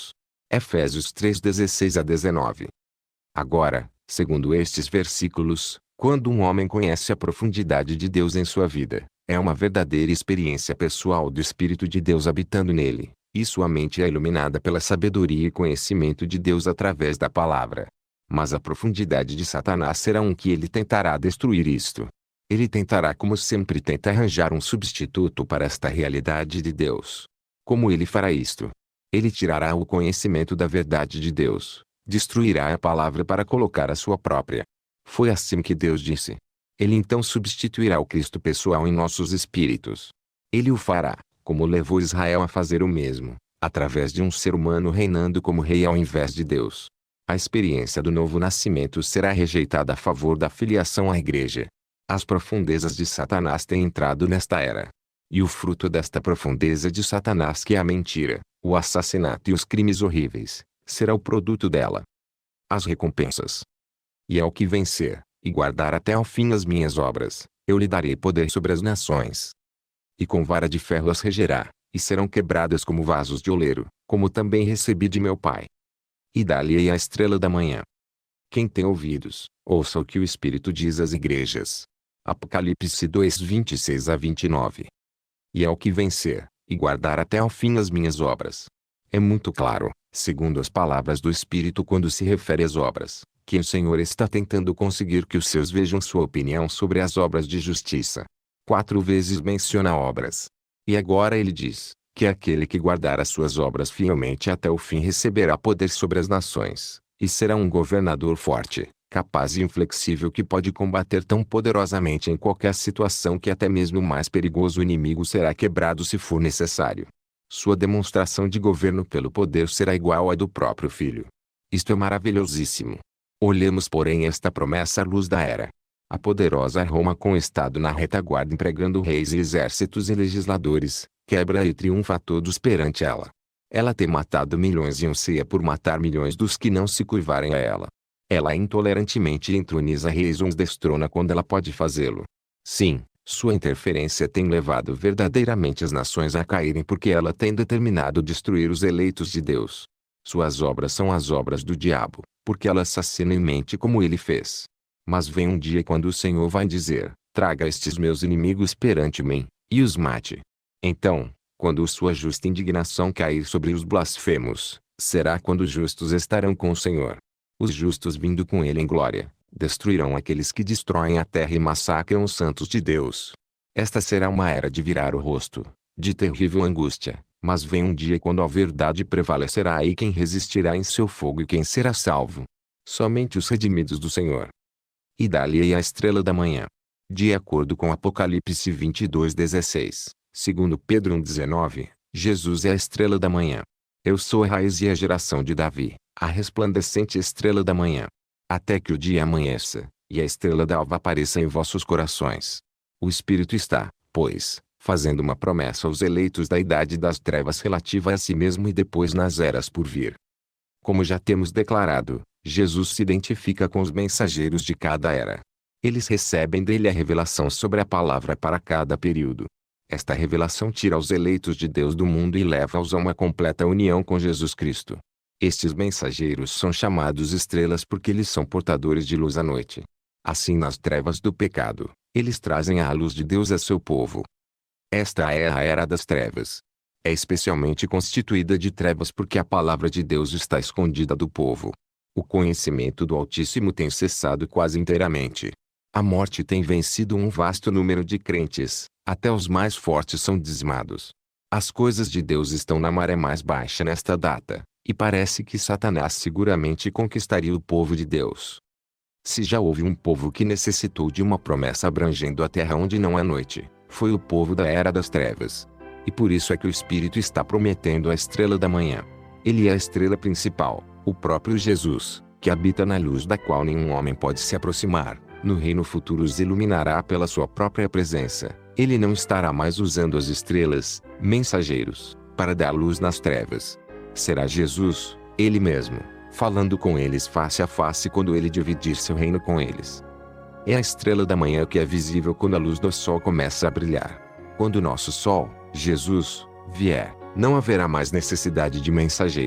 Efésios três, dezesseis a dezenove. Agora, segundo estes versículos, quando um homem conhece a profundidade de Deus em sua vida, é uma verdadeira experiência pessoal do Espírito de Deus habitando nele, e sua mente é iluminada pela sabedoria e conhecimento de Deus através da palavra. Mas a profundidade de Satanás será um que ele tentará destruir isto. Ele tentará, como sempre tenta, arranjar um substituto para esta realidade de Deus. Como ele fará isto? Ele tirará o conhecimento da verdade de Deus, destruirá a palavra para colocar a sua própria. Foi assim que Deus disse. Ele então substituirá o Cristo pessoal em nossos espíritos. Ele o fará, como levou Israel a fazer o mesmo, através de um ser humano reinando como rei ao invés de Deus. A experiência do novo nascimento será rejeitada a favor da filiação à igreja. As profundezas de Satanás têm entrado nesta era. E o fruto desta profundeza de Satanás, que é a mentira, o assassinato e os crimes horríveis, será o produto dela. As recompensas. E ao que vencer, e guardar até ao fim as minhas obras, eu lhe darei poder sobre as nações. E com vara de ferro as regerá, e serão quebradas como vasos de oleiro, como também recebi de meu Pai. E dá-lhe a estrela da manhã. Quem tem ouvidos, ouça o que o Espírito diz às igrejas. Apocalipse dois, vinte e seis a vinte e nove. E ao que vencer, e guardar até ao fim as minhas obras. É muito claro, segundo as palavras do Espírito quando se refere às obras, que o Senhor está tentando conseguir que os seus vejam sua opinião sobre as obras de justiça. Quatro vezes menciona obras. E agora ele diz, que aquele que guardar as suas obras fielmente até o fim receberá poder sobre as nações, e será um governador forte, capaz e inflexível que pode combater tão poderosamente em qualquer situação que até mesmo o mais perigoso inimigo será quebrado se for necessário. Sua demonstração de governo pelo poder será igual à do próprio Filho. Isto é maravilhosíssimo. Olhemos, porém, esta promessa à luz da era. A poderosa Roma, com o Estado na retaguarda empregando reis e exércitos e legisladores, quebra e triunfa a todos perante ela. Ela tem matado milhões e anseia por matar milhões dos que não se curvarem a ela. Ela intolerantemente entroniza reis e os destrona quando ela pode fazê-lo. Sim, sua interferência tem levado verdadeiramente as nações a caírem porque ela tem determinado destruir os eleitos de Deus. Suas obras são as obras do diabo, porque ela assassina e mente como ele fez. Mas vem um dia quando o Senhor vai dizer, traga estes meus inimigos perante mim, e os mate. Então, quando sua justa indignação cair sobre os blasfemos, será quando os justos estarão com o Senhor. Os justos vindo com ele em glória, destruirão aqueles que destroem a terra e massacram os santos de Deus. Esta será uma era de virar o rosto, de terrível angústia, mas vem um dia quando a verdade prevalecerá e quem resistirá em seu fogo e quem será salvo? Somente os redimidos do Senhor. E dá-lhe a estrela da manhã. De acordo com Apocalipse vinte e dois, dezesseis, segundo Pedro um, dezenove, Jesus é a estrela da manhã. Eu sou a raiz e a geração de Davi, a resplandecente estrela da manhã. Até que o dia amanheça, e a estrela da alva apareça em vossos corações. O Espírito está, pois, fazendo uma promessa aos eleitos da idade das trevas relativa a si mesmo e depois nas eras por vir. Como já temos declarado, Jesus se identifica com os mensageiros de cada era. Eles recebem dele a revelação sobre a palavra para cada período. Esta revelação tira os eleitos de Deus do mundo e leva-os a uma completa união com Jesus Cristo. Estes mensageiros são chamados estrelas porque eles são portadores de luz à noite. Assim, nas trevas do pecado, eles trazem a luz de Deus a seu povo. Esta é a era das trevas. É especialmente constituída de trevas porque a palavra de Deus está escondida do povo. O conhecimento do Altíssimo tem cessado quase inteiramente. A morte tem vencido um vasto número de crentes, até os mais fortes são dizimados. As coisas de Deus estão na maré mais baixa nesta data, e parece que Satanás seguramente conquistaria o povo de Deus. Se já houve um povo que necessitou de uma promessa abrangendo a terra onde não há noite, foi o povo da Era das Trevas. E por isso é que o Espírito está prometendo a estrela da manhã. Ele é a estrela principal, o próprio Jesus, que habita na luz da qual nenhum homem pode se aproximar. No reino futuro os iluminará pela sua própria presença. Ele não estará mais usando as estrelas, mensageiros, para dar luz nas trevas. Será Jesus, ele mesmo, falando com eles face a face quando ele dividir seu reino com eles. É a estrela da manhã que é visível quando a luz do sol começa a brilhar. Quando o nosso sol, Jesus, vier, não haverá mais necessidade de mensageiros.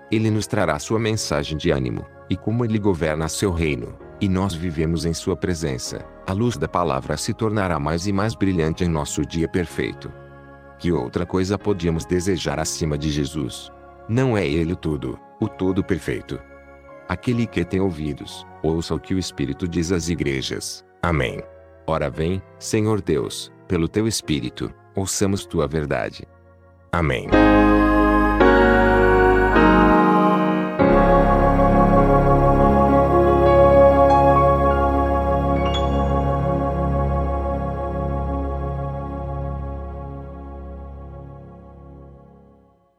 Ele nos trará sua mensagem de ânimo, e como Ele governa seu reino, e nós vivemos em sua presença, a luz da palavra se tornará mais e mais brilhante em nosso dia perfeito. Que outra coisa podíamos desejar acima de Jesus? Não é Ele o tudo, o todo perfeito. Aquele que tem ouvidos, ouça o que o Espírito diz às igrejas. Amém. Ora vem, Senhor Deus, pelo teu Espírito, ouçamos tua verdade. Amém.